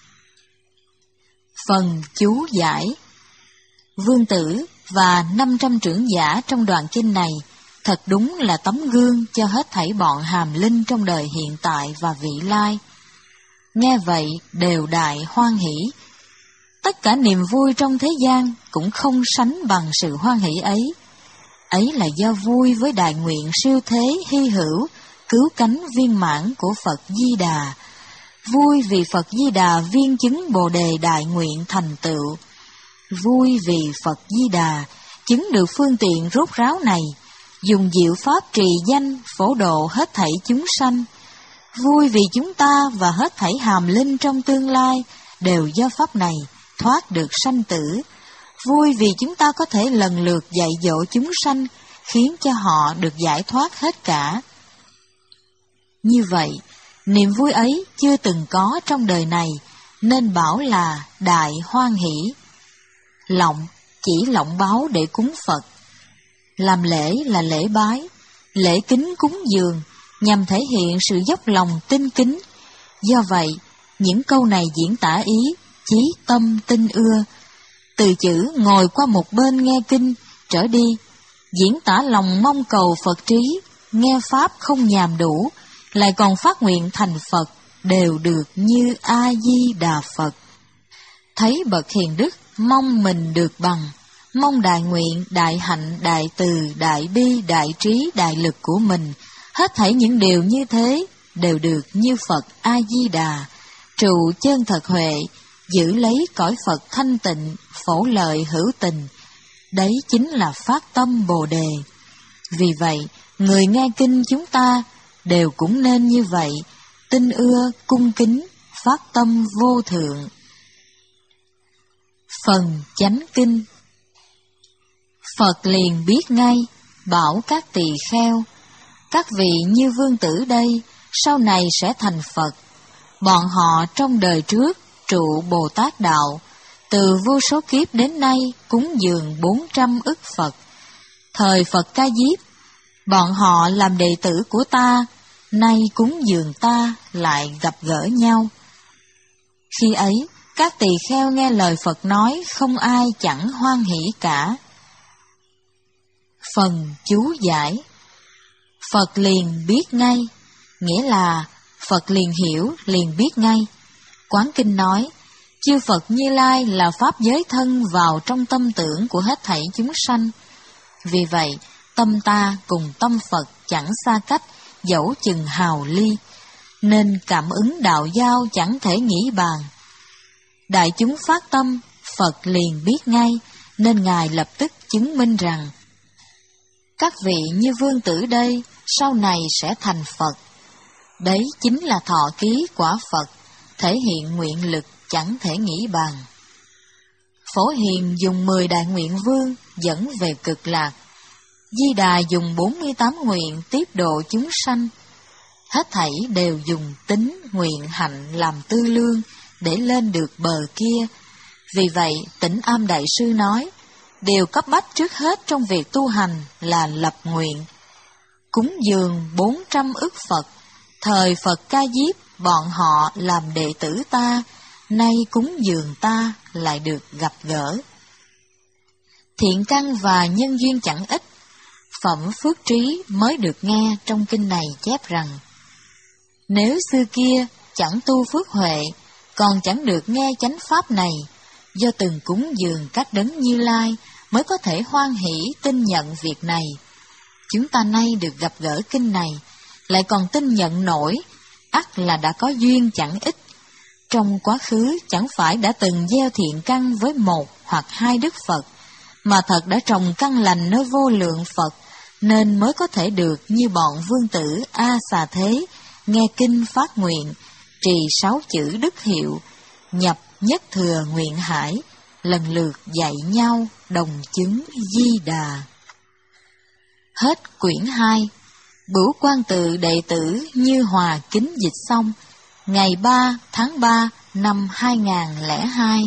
Phần chú giải. Vương Tử và năm trăm trưởng giả trong đoạn kinh này thật đúng là tấm gương cho hết thảy bọn hàm linh trong đời hiện tại và vị lai. Nghe vậy đều đại hoan hỷ. Tất cả niềm vui trong thế gian cũng không sánh bằng sự hoan hỷ ấy. Ấy là do vui với đại nguyện siêu thế hy hữu, cứu cánh viên mãn của Phật Di Đà, vui vì Phật Di Đà viên chứng Bồ Đề đại nguyện thành tựu, vui vì Phật Di Đà chứng được phương tiện rốt ráo này, dùng diệu pháp trì danh phổ độ hết thảy chúng sanh, vui vì chúng ta và hết thảy hàm linh trong tương lai đều do pháp này thoát được sanh tử, vui vì chúng ta có thể lần lượt dạy dỗ chúng sanh, khiến cho họ được giải thoát hết cả. Như vậy, niềm vui ấy chưa từng có trong đời này, nên bảo là đại hoan hỷ. Lọng chỉ lọng báo để cúng Phật. Làm lễ là lễ bái, lễ kính cúng dường, nhằm thể hiện sự dốc lòng tinh kính. Do vậy, những câu này diễn tả ý, chí tâm tinh ưa. Từ chữ ngồi qua một bên nghe kinh, trở đi, diễn tả lòng mong cầu Phật trí, nghe Pháp không nhàm đủ, lại còn phát nguyện thành Phật, đều được như A-di-đà Phật. Thấy bậc hiền đức, mong mình được bằng, mong đại nguyện, đại hạnh, đại từ, đại bi, đại trí, đại lực của mình, hết thảy những điều như thế, đều được như Phật A-di-đà, trụ chân thật huệ, giữ lấy cõi Phật thanh tịnh, phổ lợi hữu tình. Đấy chính là phát tâm Bồ Đề. Vì vậy, người nghe kinh chúng ta đều cũng nên như vậy, tinh ưa, cung kính, phát tâm vô thượng. Phần chánh kinh. Phật liền biết ngay, bảo các tỳ kheo, các vị như vương tử đây, sau này sẽ thành Phật. Bọn họ trong đời trước trụ Bồ Tát đạo, từ vô số kiếp đến nay cúng dường bốn trăm ức Phật. Thời Phật Ca Diếp, bọn họ làm đệ tử của ta, nay cúng dường ta lại gặp gỡ nhau. Khi ấy, các tỳ kheo nghe lời Phật nói, không ai chẳng hoan hỷ cả. Phần chú giải. Phật liền biết ngay, nghĩa là Phật liền hiểu, liền biết ngay. Quán kinh nói, chư Phật Như Lai là pháp giới thân vào trong tâm tưởng của hết thảy chúng sanh. Vì vậy, tâm ta cùng tâm Phật chẳng xa cách, dẫu chừng hào ly, nên cảm ứng đạo giao chẳng thể nghĩ bàn. Đại chúng phát tâm, Phật liền biết ngay, nên Ngài lập tức chứng minh rằng, các vị như vương tử đây, sau này sẽ thành Phật. Đấy chính là thọ ký quả Phật, thể hiện nguyện lực chẳng thể nghĩ bàn. Phổ Hiền dùng mười đại nguyện vương dẫn về cực lạc. Di Đà dùng bốn mươi tám nguyện tiếp độ chúng sanh. Hết thảy đều dùng tính, nguyện, hạnh làm tư lương để lên được bờ kia. Vì vậy, Tĩnh Am Đại Sư nói, điều cấp bách trước hết trong việc tu hành là lập nguyện. Cúng dường bốn trăm ức Phật, thời Phật Ca Diếp, bọn họ làm đệ tử ta, nay cúng dường ta lại được gặp gỡ. Thiện căn và nhân duyên chẳng ít. Phẩm Phước Trí mới được nghe trong kinh này chép rằng, nếu xưa kia chẳng tu phước huệ, còn chẳng được nghe chánh pháp này, do từng cúng dường các đấng Như Lai mới có thể hoan hỷ tin nhận việc này. Chúng ta nay được gặp gỡ kinh này, lại còn tin nhận nổi, ắt là đã có duyên chẳng ít. Trong quá khứ chẳng phải đã từng gieo thiện căn với một hoặc hai đức Phật, mà thật đã trồng căn lành nơi vô lượng Phật, nên mới có thể được như bọn vương tử A Xà Thế, nghe kinh phát nguyện, trì sáu chữ đức hiệu, nhập nhất thừa nguyện hải, lần lượt dạy nhau đồng chứng Di Đà. Hết quyển hai. Bửu Quan Tự đệ tử Như Hòa kính dịch xong ngày ba tháng ba năm hai nghìn không trăm lẻ hai.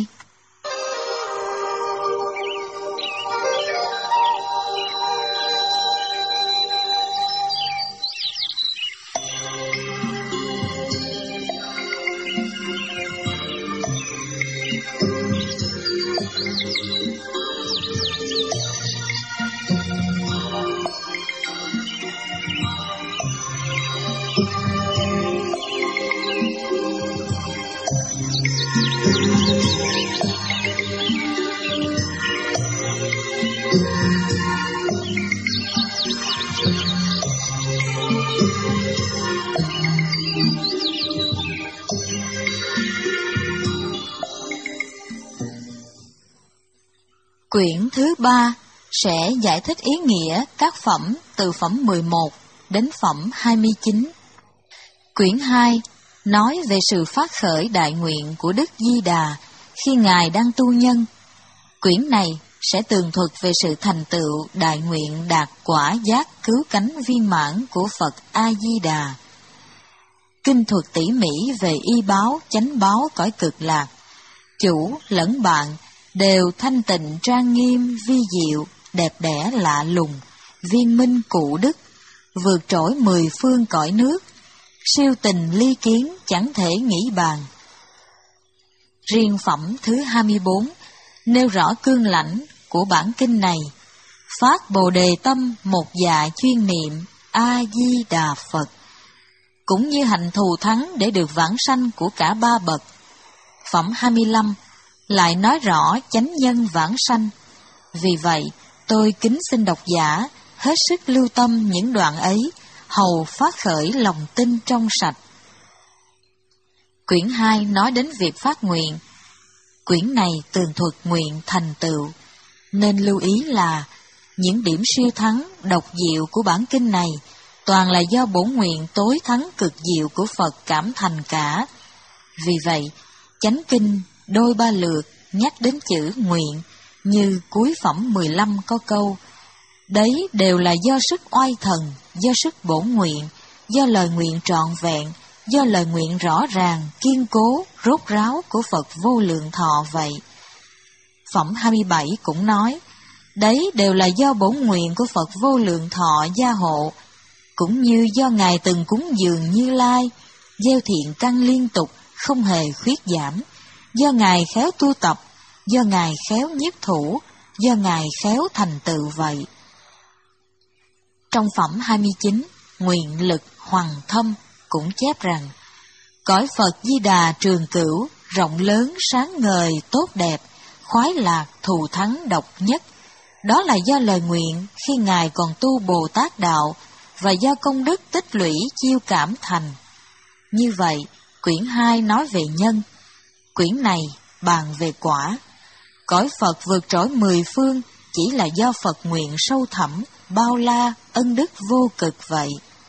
Quyển thứ ba sẽ giải thích ý nghĩa các phẩm từ phẩm mười một đến phẩm hai mươi chín. Quyển hai nói về sự phát khởi đại nguyện của Đức Di Đà khi Ngài đang tu nhân. Quyển này sẽ tường thuật về sự thành tựu đại nguyện đạt quả giác cứu cánh viên mãn của Phật A-di-đà. Kinh thuật tỉ mỉ về y báo, chánh báo cõi cực lạc. Chủ lẫn bạn đều thanh tịnh trang nghiêm, vi diệu, đẹp đẽ lạ lùng, viên minh cụ đức, vượt trội mười phương cõi nước, siêu tình ly kiến chẳng thể nghĩ bàn. Riêng phẩm thứ hai mươi bốn nêu rõ cương lãnh của bản kinh này, phát bồ đề tâm một dạ chuyên niệm A-di-đà Phật, cũng như hạnh thù thắng để được vãng sanh của cả ba bậc. Phẩm hai mươi lăm lại nói rõ chánh nhân vãng sanh. Vì vậy, tôi kính xin độc giả hết sức lưu tâm những đoạn ấy, hầu phát khởi lòng tin trong sạch. Quyển hai nói đến việc phát nguyện. Quyển này tường thuật nguyện thành tựu, nên lưu ý là những điểm siêu thắng, độc diệu của bản kinh này toàn là do bổn nguyện tối thắng cực diệu của Phật cảm thành cả. Vì vậy, chánh kinh đôi ba lượt nhắc đến chữ nguyện, như cuối phẩm mười lăm có câu: đấy đều là do sức oai thần, do sức bổn nguyện, do lời nguyện trọn vẹn, do lời nguyện rõ ràng, kiên cố, rốt ráo của Phật vô lượng thọ vậy. Phẩm hai mươi bảy cũng nói, đấy đều là do bổn nguyện của Phật vô lượng thọ gia hộ, cũng như do Ngài từng cúng dường Như Lai, gieo thiện căn liên tục, không hề khuyết giảm, do Ngài khéo tu tập, do Ngài khéo nhiếp thủ, do Ngài khéo thành tựu vậy. Trong phẩm hai mươi chín, nguyện lực hoằng thâm cũng chép rằng, cõi Phật Di Đà trường cửu, rộng lớn, sáng ngời, tốt đẹp, khoái lạc, thù thắng độc nhất. Đó là do lời nguyện khi Ngài còn tu Bồ Tát Đạo, và do công đức tích lũy chiêu cảm thành. Như vậy, quyển hai nói về nhân, quyển này bàn về quả. Cõi Phật vượt trội mười phương chỉ là do Phật nguyện sâu thẳm, bao la, ân đức vô cực vậy.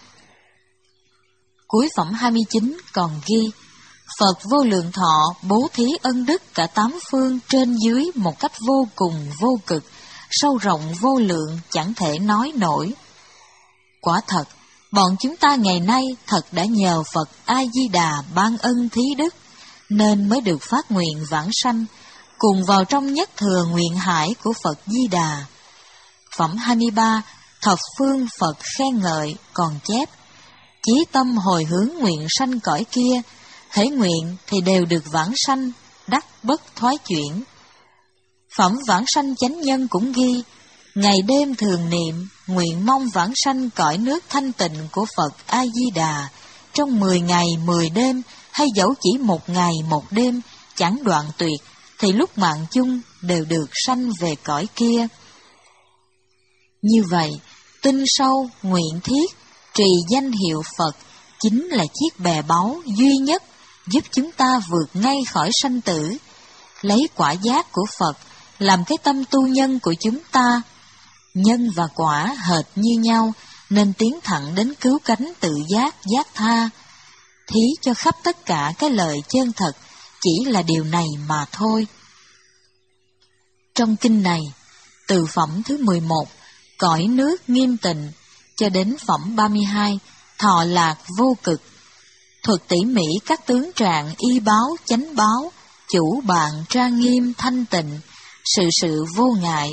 Cuối phẩm hai mươi chín còn ghi, Phật vô lượng thọ bố thí ân đức cả tám phương trên dưới một cách vô cùng vô cực, sâu rộng vô lượng chẳng thể nói nổi. Quả thật, bọn chúng ta ngày nay thật đã nhờ Phật A-di-đà ban ân thí đức, nên mới được phát nguyện vãng sanh, cùng vào trong nhất thừa nguyện hải của Phật Di Đà. Phẩm hai mươi ba, thập phương Phật khen ngợi còn chép, chí tâm hồi hướng nguyện sanh cõi kia, hễ nguyện thì đều được vãng sanh, đắc bất thoái chuyển. Phẩm vãng sanh chánh nhân cũng ghi, ngày đêm thường niệm, nguyện mong vãng sanh cõi nước thanh tịnh của Phật A-di-đà, trong mười ngày mười đêm, hay dẫu chỉ một ngày một đêm, chẳng đoạn tuyệt, thì lúc mạng chung đều được sanh về cõi kia. Như vậy, tin sâu, nguyện thiết, trì danh hiệu Phật, chính là chiếc bè báu duy nhất giúp chúng ta vượt ngay khỏi sanh tử, lấy quả giác của Phật làm cái tâm tu nhân của chúng ta. Nhân và quả hệt như nhau, nên tiến thẳng đến cứu cánh tự giác, giác tha. Thí cho khắp tất cả cái lời chân thật, chỉ là điều này mà thôi. Trong kinh này, từ phẩm thứ mười một, cõi nước nghiêm tịnh, cho đến phẩm ba mươi hai, thọ lạc vô cực, thuật tỉ mỉ các tướng trạng y báo, chánh báo, chủ bạn trang nghiêm thanh tịnh, sự sự vô ngại.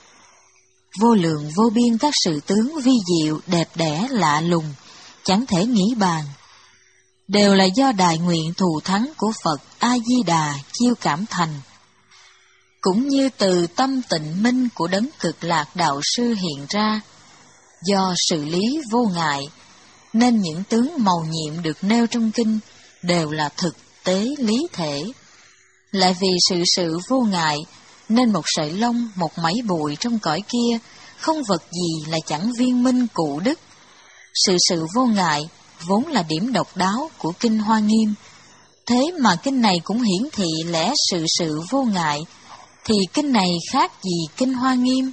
Vô lượng vô biên các sự tướng vi diệu, đẹp đẽ, lạ lùng, chẳng thể nghĩ bàn, đều là do đại nguyện thù thắng của Phật A-di-đà chiêu cảm thành. Cũng như từ tâm tịnh minh của đấng cực lạc đạo sư hiện ra, do sự lý vô ngại, nên những tướng màu nhiệm được nêu trong kinh đều là thực tế lý thể. Lại vì sự sự vô ngại, nên một sợi lông, một mảy bụi trong cõi kia, không vật gì là chẳng viên minh cụ đức. Sự sự vô ngại vốn là điểm độc đáo của kinh Hoa Nghiêm, thế mà kinh này cũng hiển thị lẽ sự sự vô ngại, thì kinh này khác gì kinh Hoa Nghiêm.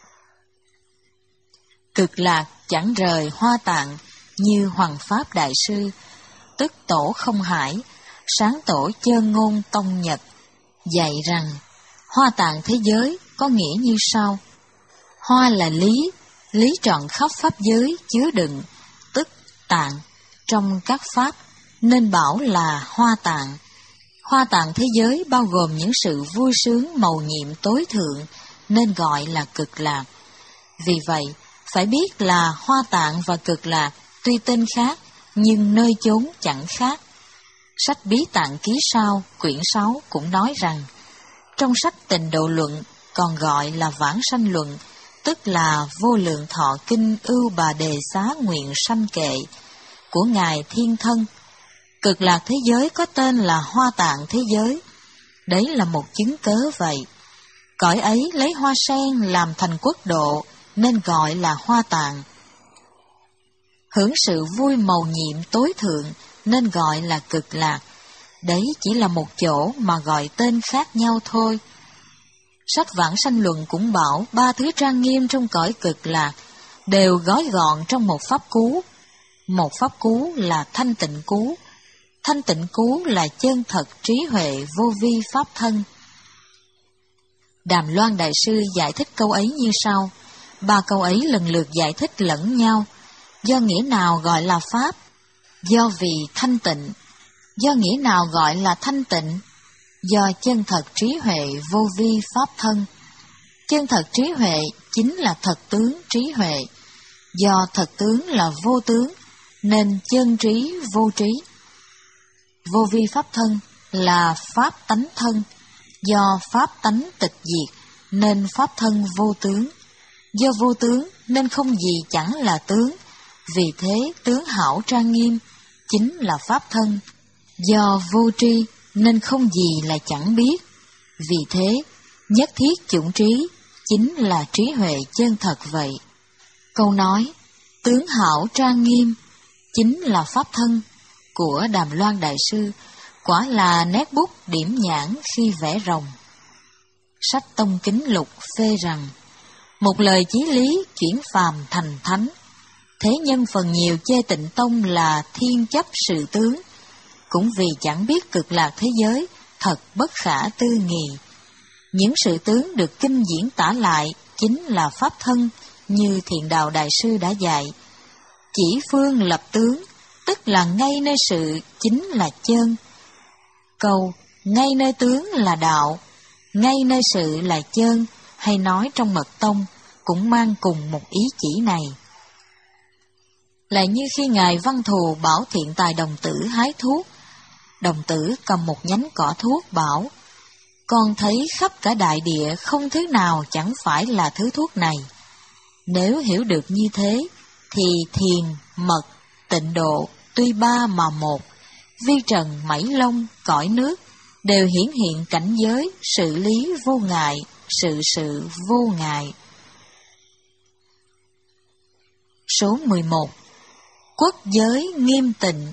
Cực lạc chẳng rời Hoa Tạng như Hoằng Pháp Đại Sư, tức Tổ Không Hải, sáng tổ Chơn Ngôn Tông Nhật, dạy rằng Hoa Tạng thế giới có nghĩa như sau. Hoa là lý, lý trọn khắp pháp giới chứa đựng, tức tạng, trong các pháp, nên bảo là Hoa Tạng. Hoa Tạng thế giới bao gồm những sự vui sướng mầu nhiệm tối thượng, nên gọi là cực lạc. Vì vậy, phải biết là Hoa Tạng và cực lạc tuy tên khác, nhưng nơi chốn chẳng khác. Sách Bí Tạng Ký Sao, quyển sáu cũng nói rằng, trong sách Tịnh Độ Luận còn gọi là Vãng Sanh Luận, tức là Vô Lượng Thọ Kinh Ưu Bà Đề Xá Nguyện Sanh Kệ của Ngài Thiên Thân, cực lạc thế giới có tên là Hoa Tạng thế giới. Đấy là một chứng cớ vậy. Cõi ấy lấy hoa sen làm thành quốc độ, nên gọi là Hoa Tạng. Hưởng sự vui mầu nhiệm tối thượng, nên gọi là cực lạc. Đấy chỉ là một chỗ mà gọi tên khác nhau thôi. Sách Vãng Sanh Luận cũng bảo ba thứ trang nghiêm trong cõi cực lạc đều gói gọn trong một pháp cú. Một pháp cú là thanh tịnh cú. Thanh tịnh cú là chân thật trí huệ vô vi pháp thân. Đàm Loan Đại Sư giải thích câu ấy như sau. Ba câu ấy lần lượt giải thích lẫn nhau. Do nghĩa nào gọi là pháp? Do vì thanh tịnh. Do nghĩa nào gọi là thanh tịnh? Do chân thật trí huệ vô vi pháp thân. Chân thật trí huệ chính là thật tướng trí huệ. Do thật tướng là vô tướng, nên chân trí vô trí. Vô vi pháp thân là pháp tánh thân. Do pháp tánh tịch diệt, nên pháp thân vô tướng. Do vô tướng nên không gì chẳng là tướng. Vì thế tướng hảo trang nghiêm chính là pháp thân. Do vô tri nên không gì là chẳng biết. Vì thế nhất thiết chủng trí chính là trí huệ chân thật vậy. Câu nói tướng hảo trang nghiêm chính là pháp thân của Đàm Loan Đại Sư quả là nét bút điểm nhãn khi vẽ rồng. Sách Tông Kính Lục phê rằng một lời chí lý chuyển phàm thành thánh. Thế nhân phần nhiều chê Tịnh Tông là thiên chấp sự tướng, cũng vì chẳng biết cực lạc thế giới thật bất khả tư nghị. Những sự tướng được kinh diễn tả lại chính là pháp thân, như Thiện Đạo Đại Sư đã dạy. Chỉ phương lập tướng, tức là ngay nơi sự chính là chân. Câu ngay nơi tướng là đạo, ngay nơi sự là chân, hay nói trong Mật Tông cũng mang cùng một ý chỉ này. Lại như khi Ngài Văn Thù bảo Thiện Tài Đồng Tử hái thuốc, Đồng Tử cầm một nhánh cỏ thuốc bảo, con thấy khắp cả đại địa không thứ nào chẳng phải là thứ thuốc này. Nếu hiểu được như thế, thì thiền, mật, tịnh độ, tuy ba mà một, vi trần, mảy lông, cõi nước, đều hiển hiện cảnh giới, sự lý vô ngại, sự sự vô ngại. Số mười một. Quốc giới nghiêm tịnh.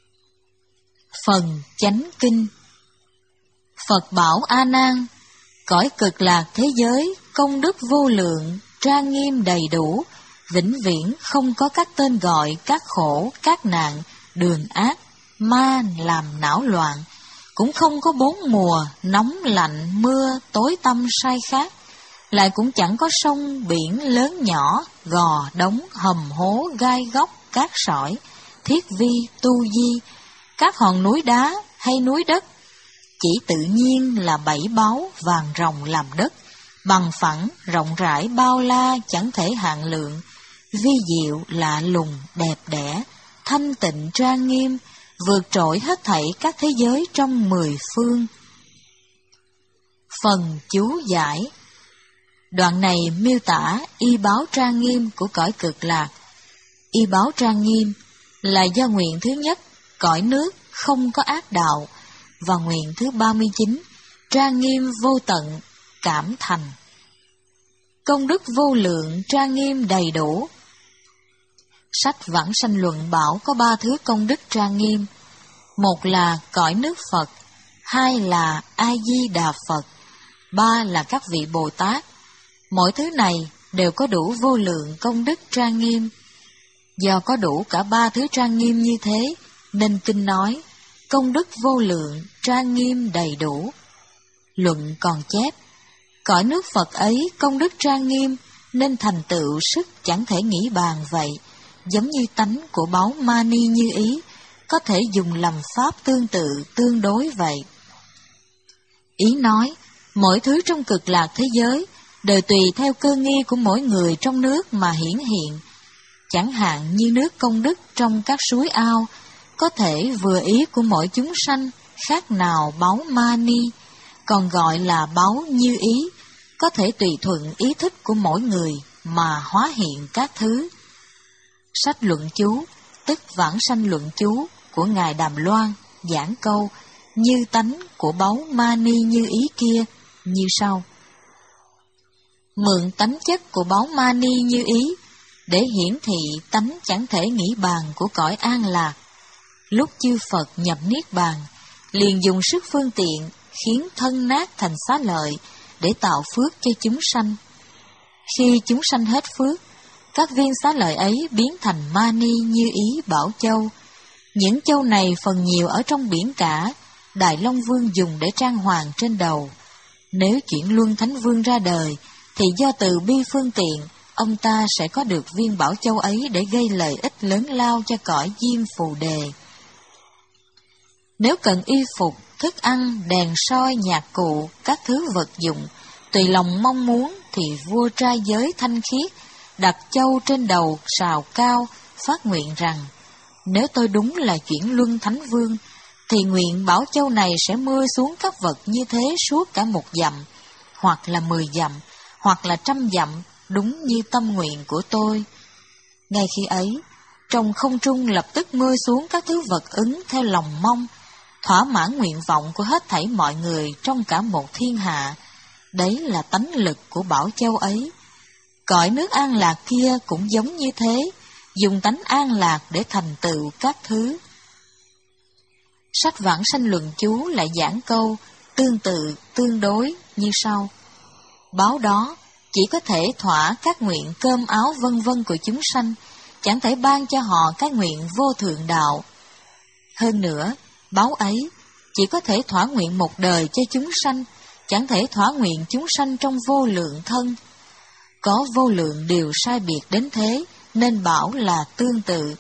Phần chánh kinh. Phật bảo A Nan, cõi cực lạc thế giới công đức vô lượng, trang nghiêm đầy đủ, vĩnh viễn không có các tên gọi, các khổ, các nạn, đường ác, ma làm não loạn, cũng không có bốn mùa, nóng lạnh, mưa, tối tăm sai khác, lại cũng chẳng có sông, biển lớn nhỏ, gò, đống, hầm hố, gai góc, cát sỏi, thiết vi, tu di, các hòn núi đá hay núi đất, chỉ tự nhiên là bảy báu vàng ròng làm đất, bằng phẳng, rộng rãi, bao la, chẳng thể hạn lượng, vi diệu, lạ lùng, đẹp đẽ, thanh tịnh, trang nghiêm, vượt trội hết thảy các thế giới trong mười phương. Phần chú giải. Đoạn này miêu tả y báo trang nghiêm của cõi cực lạc. Y báo trang nghiêm là do nguyện thứ nhất, cõi nước không có ác đạo, và nguyện thứ ba mươi chín, trang nghiêm vô tận, cảm thành. Công đức vô lượng, trang nghiêm đầy đủ. Sách Vãng Sanh Luận bảo có ba thứ công đức trang nghiêm. Một là cõi nước Phật, hai là A-di-đà Phật, ba là các vị Bồ Tát. Mỗi thứ này đều có đủ vô lượng công đức trang nghiêm. Do có đủ cả ba thứ trang nghiêm như thế, nên kinh nói, công đức vô lượng, trang nghiêm đầy đủ. Luận còn chép, cõi nước Phật ấy công đức trang nghiêm, nên thành tựu sức chẳng thể nghĩ bàn vậy, giống như tánh của báu mani như ý, có thể dùng làm pháp tương tự, tương đối vậy. Ý nói, mỗi thứ trong cực lạc thế giới đều tùy theo cơ nghi của mỗi người trong nước mà hiển hiện. Chẳng hạn như nước công đức trong các suối ao, có thể vừa ý của mỗi chúng sanh, khác nào báu mani, còn gọi là báu như ý, có thể tùy thuận ý thích của mỗi người mà hóa hiện các thứ. Sách luận chú, tức vãng sanh luận chú của Ngài Đàm Loan, giảng câu như tánh của báu mani như ý kia như sau. Mượn tánh chất của báu mani như ý, để hiển thị tánh chẳng thể nghĩ bàn của cõi an lạc. Lúc chư Phật nhập niết bàn, liền dùng sức phương tiện khiến thân nát thành xá lợi để tạo phước cho chúng sanh. Khi chúng sanh hết phước, các viên xá lợi ấy biến thành mani như ý bảo châu. Những châu này phần nhiều ở trong biển cả, Đại Long Vương dùng để trang hoàng trên đầu. Nếu chuyển Luân Thánh Vương ra đời, thì do từ bi phương tiện, ông ta sẽ có được viên bảo châu ấy để gây lợi ích lớn lao cho cõi Diêm Phù Đề. Nếu cần y phục, thức ăn, đèn soi, nhạc cụ, các thứ vật dụng, tùy lòng mong muốn, thì vua trai giới thanh khiết đặt châu trên đầu sào cao, phát nguyện rằng, nếu tôi đúng là chuyển Luân Thánh Vương, thì nguyện bảo châu này sẽ mưa xuống các vật như thế suốt cả một dặm, hoặc là mười dặm, hoặc là trăm dặm, đúng như tâm nguyện của tôi. Ngay khi ấy, trong không trung lập tức mưa xuống các thứ vật ứng theo lòng mong, thỏa mãn nguyện vọng của hết thảy mọi người trong cả một thiên hạ. Đấy là tánh lực của bảo châu ấy. Cõi nước an lạc kia cũng giống như thế, dùng tánh an lạc để thành tựu các thứ. Sách vãng sanh luận chú lại giảng câu tương tự, tương đối như sau. Báo đó chỉ có thể thỏa các nguyện cơm áo vân vân của chúng sanh, chẳng thể ban cho họ các nguyện vô thượng đạo. Hơn nữa, báo ấy chỉ có thể thỏa nguyện một đời cho chúng sanh, chẳng thể thỏa nguyện chúng sanh trong vô lượng thân. Có vô lượng điều sai biệt đến thế, nên bảo là tương tự.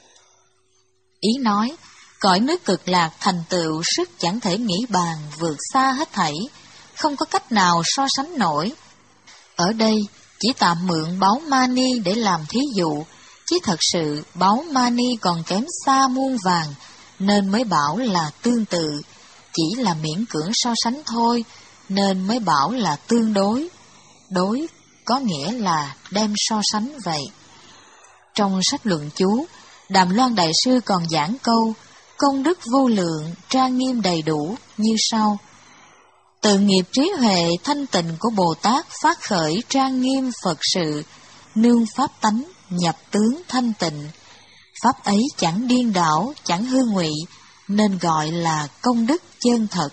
Ý nói, cõi nước cực lạc thành tựu sức chẳng thể nghĩ bàn, vượt xa hết thảy, không có cách nào so sánh nổi. Ở đây chỉ tạm mượn báu mani để làm thí dụ, chứ thật sự báu mani còn kém xa muôn vàng, nên mới bảo là tương tự, chỉ là miễn cưỡng so sánh thôi, nên mới bảo là tương đối. Đối có nghĩa là đem so sánh vậy. Trong sách luận chú, Đàm Loan Đại Sư còn giảng câu công đức vô lượng, trang nghiêm đầy đủ như sau. Từ nghiệp trí huệ thanh tịnh của Bồ Tát phát khởi trang nghiêm Phật sự, nương pháp tánh, nhập tướng thanh tịnh. Pháp ấy chẳng điên đảo, chẳng hư ngụy, nên gọi là công đức chân thật.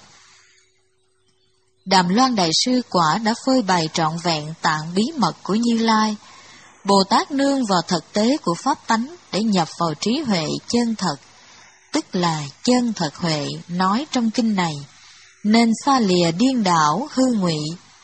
Đàm Loan Đại Sư quả đã phơi bày trọn vẹn tạng bí mật của Như Lai. Bồ Tát nương vào thực tế của pháp tánh để nhập vào trí huệ chân thật, tức là chân thật huệ nói trong kinh này, nên xa lìa điên đảo hư ngụy.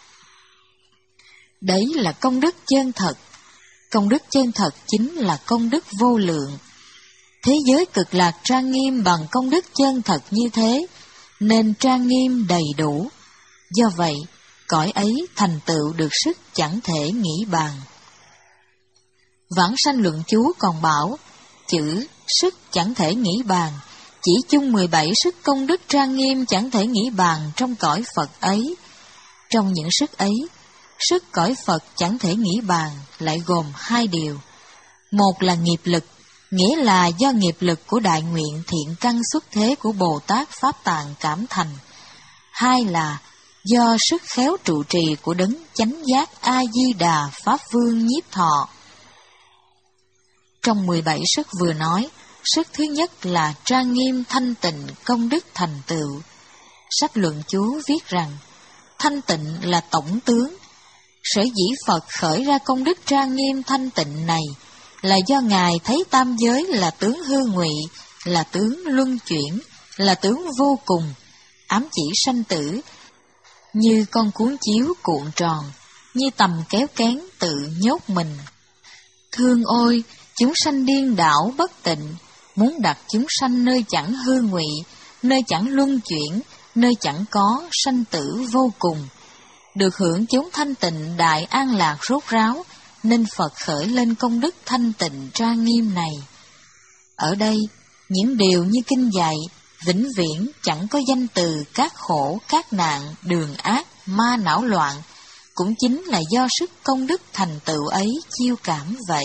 Đấy là công đức chân thật. Công đức chân thật chính là công đức vô lượng. Thế giới cực lạc trang nghiêm bằng công đức chân thật như thế, nên trang nghiêm đầy đủ. Do vậy, cõi ấy thành tựu được sức chẳng thể nghĩ bàn. Vãng sanh luận chú còn bảo, chữ sức chẳng thể nghĩ bàn, chỉ chung mười bảy sức công đức trang nghiêm chẳng thể nghĩ bàn trong cõi Phật ấy. Trong những sức ấy, sức cõi Phật chẳng thể nghĩ bàn lại gồm hai điều. Một là nghiệp lực, nghĩa là do nghiệp lực của đại nguyện thiện căn xuất thế của Bồ Tát Pháp Tạng cảm thành. Hai là do sức khéo trụ trì của đấng chánh giác A-di-đà Pháp Vương Nhiếp Thọ. Trong mười bảy sức vừa nói, sức thứ nhất là trang nghiêm thanh tịnh công đức thành tựu. Sách luận chú viết rằng, thanh tịnh là tổng tướng. Sở dĩ Phật khởi ra công đức trang nghiêm thanh tịnh này là do Ngài thấy tam giới là tướng hư ngụy, là tướng luân chuyển, là tướng vô cùng, ám chỉ sanh tử, như con cuốn chiếu cuộn tròn, như tầm kéo kén tự nhốt mình. Thương ôi, chúng sanh điên đảo bất tịnh, muốn đặt chúng sanh nơi chẳng hư ngụy, nơi chẳng luân chuyển, nơi chẳng có sanh tử vô cùng. Được hưởng chúng thanh tịnh đại an lạc rốt ráo, nên Phật khởi lên công đức thanh tịnh trang nghiêm này. Ở đây, những điều như kinh dạy, vĩnh viễn chẳng có danh từ các khổ, các nạn, đường ác, ma não loạn, cũng chính là do sức công đức thành tựu ấy chiêu cảm vậy.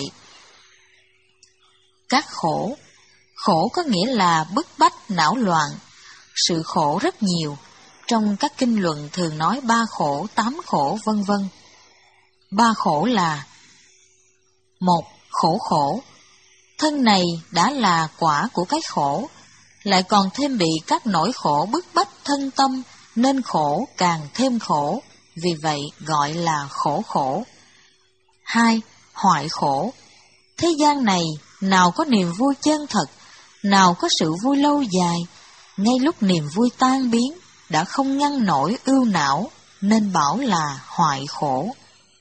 Các khổ, khổ có nghĩa là bức bách, não loạn. Sự khổ rất nhiều, trong các kinh luận thường nói ba khổ, tám khổ, vân vân. Ba khổ là: một, khổ khổ. Thân này đã là quả của cái khổ, lại còn thêm bị các nỗi khổ bức bách thân tâm, nên khổ càng thêm khổ, vì vậy gọi là khổ khổ. Hai, hoại khổ. Thế gian này nào có niềm vui chân thật, nào có sự vui lâu dài, ngay lúc niềm vui tan biến, đã không ngăn nổi ưu não, nên bảo là hoại khổ.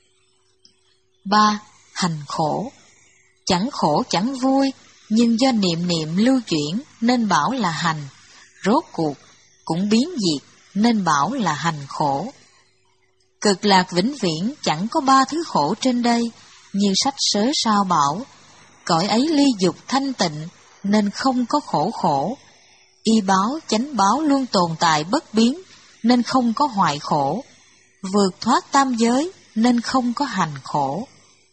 Ba, hành khổ. Chẳng khổ chẳng vui, nhưng do niệm niệm lưu chuyển nên bảo là hành, rốt cuộc cũng biến diệt nên bảo là hành khổ. Cực lạc vĩnh viễn chẳng có ba thứ khổ trên đây, như sách sớ sao bảo, cõi ấy ly dục thanh tịnh nên không có khổ khổ. Y báo chánh báo luôn tồn tại bất biến nên không có hoại khổ. Vượt thoát tam giới nên không có hành khổ.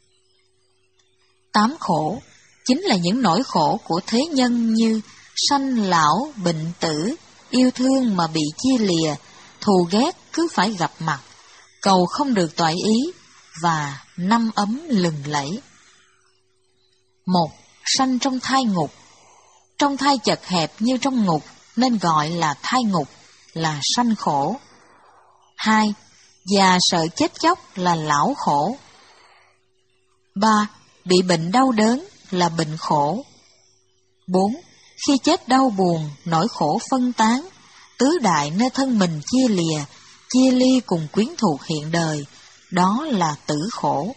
Tám khổ chính là những nỗi khổ của thế nhân như sanh lão, bệnh tử, yêu thương mà bị chia lìa, thù ghét cứ phải gặp mặt, cầu không được toại ý, và năm ấm lừng lẫy. Một, sanh trong thai ngục. Trong thai chật hẹp như trong ngục nên gọi là thai ngục, là sanh khổ. Hai, già sợ chết chóc là lão khổ. Ba, bị bệnh đau đớn là bệnh khổ. Bốn, khi chết đau buồn, nỗi khổ phân tán, tứ đại nơi thân mình chia lìa, chia ly cùng quyến thuộc hiện đời, đó là tử khổ.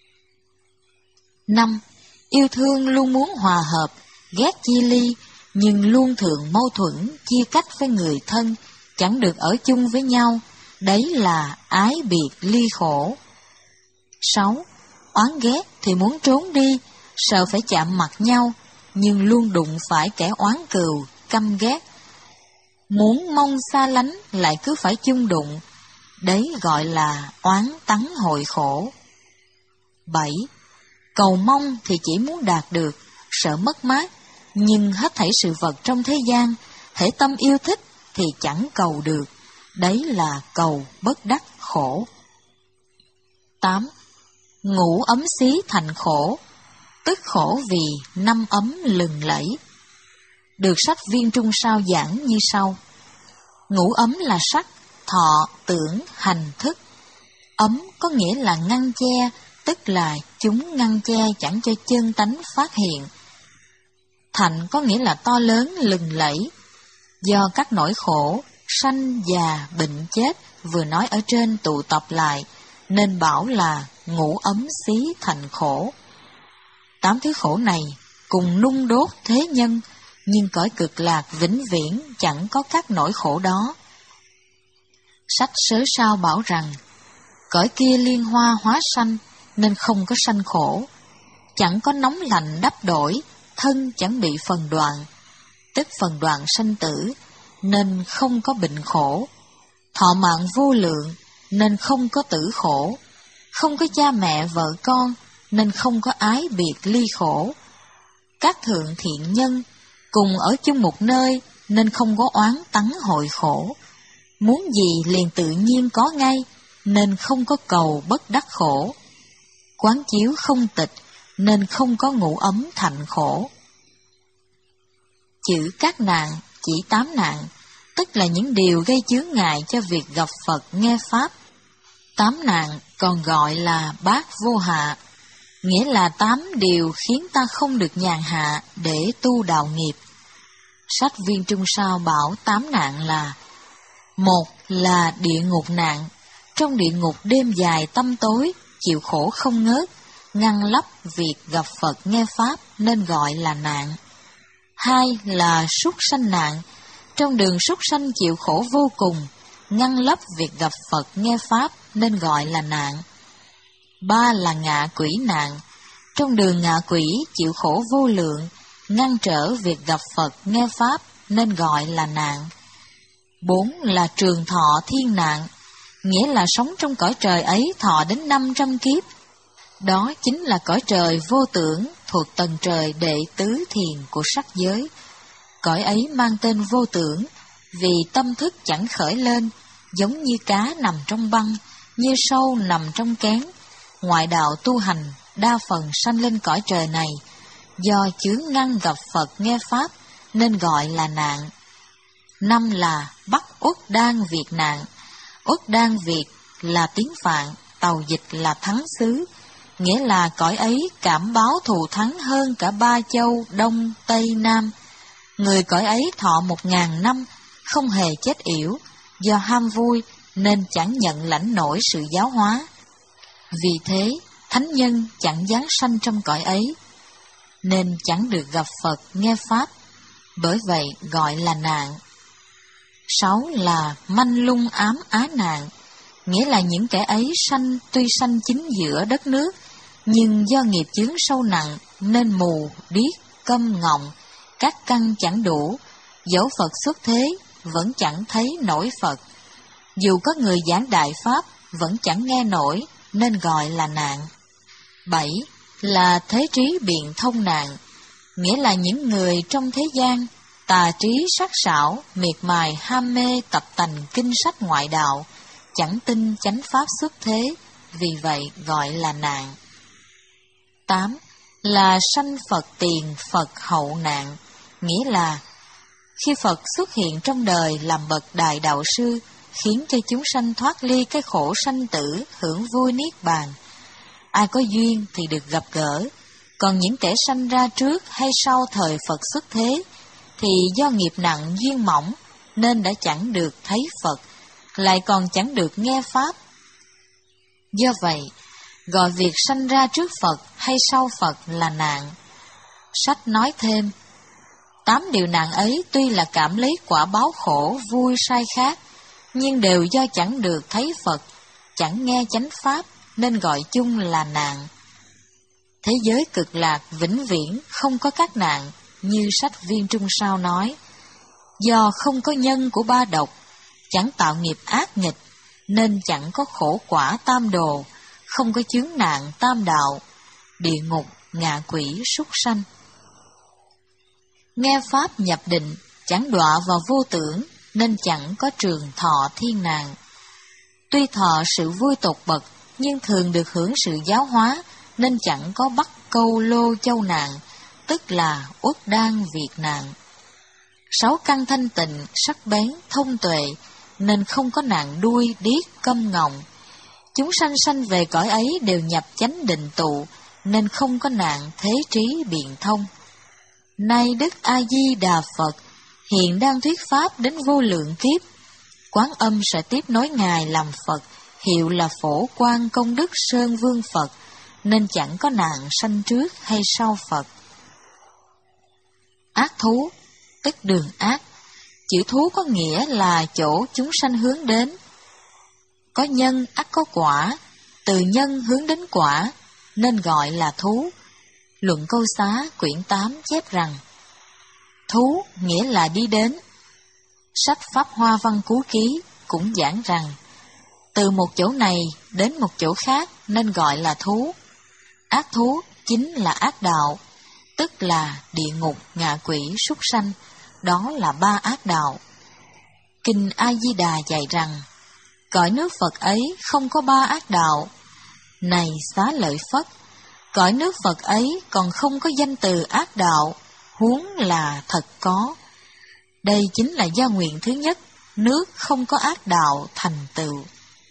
Năm, yêu thương luôn muốn hòa hợp, ghét chia ly, nhưng luôn thường mâu thuẫn, chia cách với người thân, chẳng được ở chung với nhau, đấy là ái biệt ly khổ. Sáu, oán ghét thì muốn trốn đi, sợ phải chạm mặt nhau, nhưng luôn đụng phải kẻ oán cừu, căm ghét. Muốn mong xa lánh lại cứ phải chung đụng, đấy gọi là oán tắng hội khổ. Bảy, cầu mong thì chỉ muốn đạt được, sợ mất mát, nhưng hết thảy sự vật trong thế gian, hễ tâm yêu thích thì chẳng cầu được, đấy là cầu bất đắc khổ. Tám, ngủ ấm xí thành khổ, tức khổ vì năm ấm lừng lẫy. Được sách Viên Trung Sao giảng như sau: ngũ ấm là sắc, thọ, tưởng, hành, thức. Ấm có nghĩa là ngăn che, tức là chúng ngăn che chẳng cho chân tánh phát hiện. Thành có nghĩa là to lớn, lừng lẫy. Do các nỗi khổ, sanh, già, bệnh, chết vừa nói ở trên tụ tập lại, nên bảo là ngũ ấm xí thành khổ. Tám thứ khổ này cùng nung đốt thế nhân, nhưng cõi cực lạc vĩnh viễn chẳng có các nỗi khổ đó. Sách Sớ Sao bảo rằng, cõi kia liên hoa hóa sanh, nên không có sanh khổ. Chẳng có nóng lạnh đắp đổi, thân chẳng bị phần đoạn, tức phần đoạn sanh tử, nên không có bệnh khổ. Thọ mạng vô lượng, nên không có tử khổ. Không có cha mẹ vợ con, nên không có ái biệt ly khổ. Các thượng thiện nhân cùng ở chung một nơi, nên không có oán tắng hội khổ. Muốn gì liền tự nhiên có ngay, nên không có cầu bất đắc khổ. Quán chiếu không tịch, nên không có ngủ ấm thành khổ. Chữ các nạn chỉ tám nạn, tức là những điều gây chướng ngại cho việc gặp Phật nghe Pháp. Tám nạn còn gọi là bát vô hạ, nghĩa là tám điều khiến ta không được nhàn hạ để tu đạo nghiệp. Sách Viên Trung Sao bảo tám nạn là: một là địa ngục nạn, trong địa ngục đêm dài tăm tối, chịu khổ không ngớt, ngăn lấp việc gặp Phật nghe Pháp nên gọi là nạn. Hai là súc sanh nạn, trong đường súc sanh chịu khổ vô cùng, ngăn lấp việc gặp Phật nghe Pháp nên gọi là nạn. Ba là ngạ quỷ nạn, trong đường ngạ quỷ chịu khổ vô lượng, ngăn trở việc gặp Phật nghe Pháp nên gọi là nạn. Bốn là trường thọ thiên nạn, nghĩa là sống trong cõi trời ấy thọ đến năm trăm kiếp. Đó chính là cõi trời vô tưởng thuộc tầng trời đệ tứ thiền của sắc giới. Cõi ấy mang tên vô tưởng vì tâm thức chẳng khởi lên, giống như cá nằm trong băng, như sâu nằm trong kén. Ngoại đạo tu hành đa phần sanh lên cõi trời này, do chướng ngăn gặp Phật nghe Pháp nên gọi là nạn. Năm là Bắc Uất Đan Việt nạn. Uất Đan Việt là tiếng Phạn, tàu dịch là thắng xứ, nghĩa là cõi ấy cảm báo thù thắng hơn cả ba châu Đông, Tây, Nam. Người cõi ấy thọ một ngàn năm, không hề chết yểu, do ham vui nên chẳng nhận lãnh nổi sự giáo hóa. Vì thế, thánh nhân chẳng giáng sanh trong cõi ấy, nên chẳng được gặp Phật nghe Pháp, bởi vậy gọi là nạn. Sáu là manh lung ám á nạn, nghĩa là những kẻ ấy sanh tuy sanh chính giữa đất nước, nhưng do nghiệp chướng sâu nặng nên mù, điếc, câm ngọng, các căn chẳng đủ, dẫu Phật xuất thế vẫn chẳng thấy nổi Phật. Dù có người giảng đại Pháp vẫn chẳng nghe nổi nên gọi là nạn. Bảy là thế trí biện thông nạn, nghĩa là những người trong thế gian tà trí sắc sảo, miệt mài ham mê tập tành kinh sách ngoại đạo, chẳng tin chánh Pháp xuất thế, vì vậy gọi là nạn. Tám là sanh Phật tiền Phật hậu nạn, nghĩa là khi Phật xuất hiện trong đời làm bậc đại đạo sư, khiến cho chúng sanh thoát ly cái khổ sanh tử, hưởng vui niết bàn. Ai có duyên thì được gặp gỡ, còn những kẻ sanh ra trước hay sau thời Phật xuất thế thì do nghiệp nặng duyên mỏng nên đã chẳng được thấy Phật, lại còn chẳng được nghe Pháp. Do vậy, gọi việc sanh ra trước Phật hay sau Phật là nạn. Sách nói thêm, tám điều nạn ấy tuy là cảm lấy quả báo khổ vui sai khác, nhưng đều do chẳng được thấy Phật, chẳng nghe chánh Pháp nên gọi chung là nạn. Thế giới cực lạc vĩnh viễn không có các nạn, như sách Viên Trung Sao nói, do không có nhân của ba độc, chẳng tạo nghiệp ác nghịch, nên chẳng có khổ quả tam đồ, không có chướng nạn tam đạo, địa ngục, ngạ quỷ, súc sanh. Nghe Pháp nhập định, chẳng đọa vào vô tưởng, nên chẳng có trường thọ thiên nạn. Tuy thọ sự vui tột bậc, nhưng thường được hưởng sự giáo hóa, nên chẳng có bắt câu lô châu nạn, tức là uất đan việt nạn. Sáu căn thanh tịnh, sắc bén, thông tuệ, nên không có nạn đuôi, điếc, câm ngọng. Chúng sanh sanh về cõi ấy đều nhập chánh định tụ, nên không có nạn thế trí biện thông. Nay Đức A-di-đà Phật hiện đang thuyết Pháp đến vô lượng kiếp. Quán Âm sẽ tiếp nối Ngài làm Phật, hiệu là Phổ Quang Công Đức Sơn Vương Phật, nên chẳng có nạn sanh trước hay sau Phật. Ác thú, tức đường ác. Chữ thú có nghĩa là chỗ chúng sanh hướng đến. Có nhân ắt có quả, từ nhân hướng đến quả, nên gọi là thú. Luận Câu Xá quyển tám chép rằng, thú nghĩa là đi đến. Sách Pháp Hoa Văn Cú Ký cũng giảng rằng, từ một chỗ này đến một chỗ khác nên gọi là thú. Ác thú chính là ác đạo, tức là địa ngục, ngạ quỷ, súc sanh, đó là ba ác đạo. Kinh A-di-đà dạy rằng, cõi nước Phật ấy không có ba ác đạo. Này Xá Lợi Phất, cõi nước Phật ấy còn không có danh từ ác đạo, huống là thật có. Đây chính là do nguyện thứ nhất nước không có ác đạo thành tựu.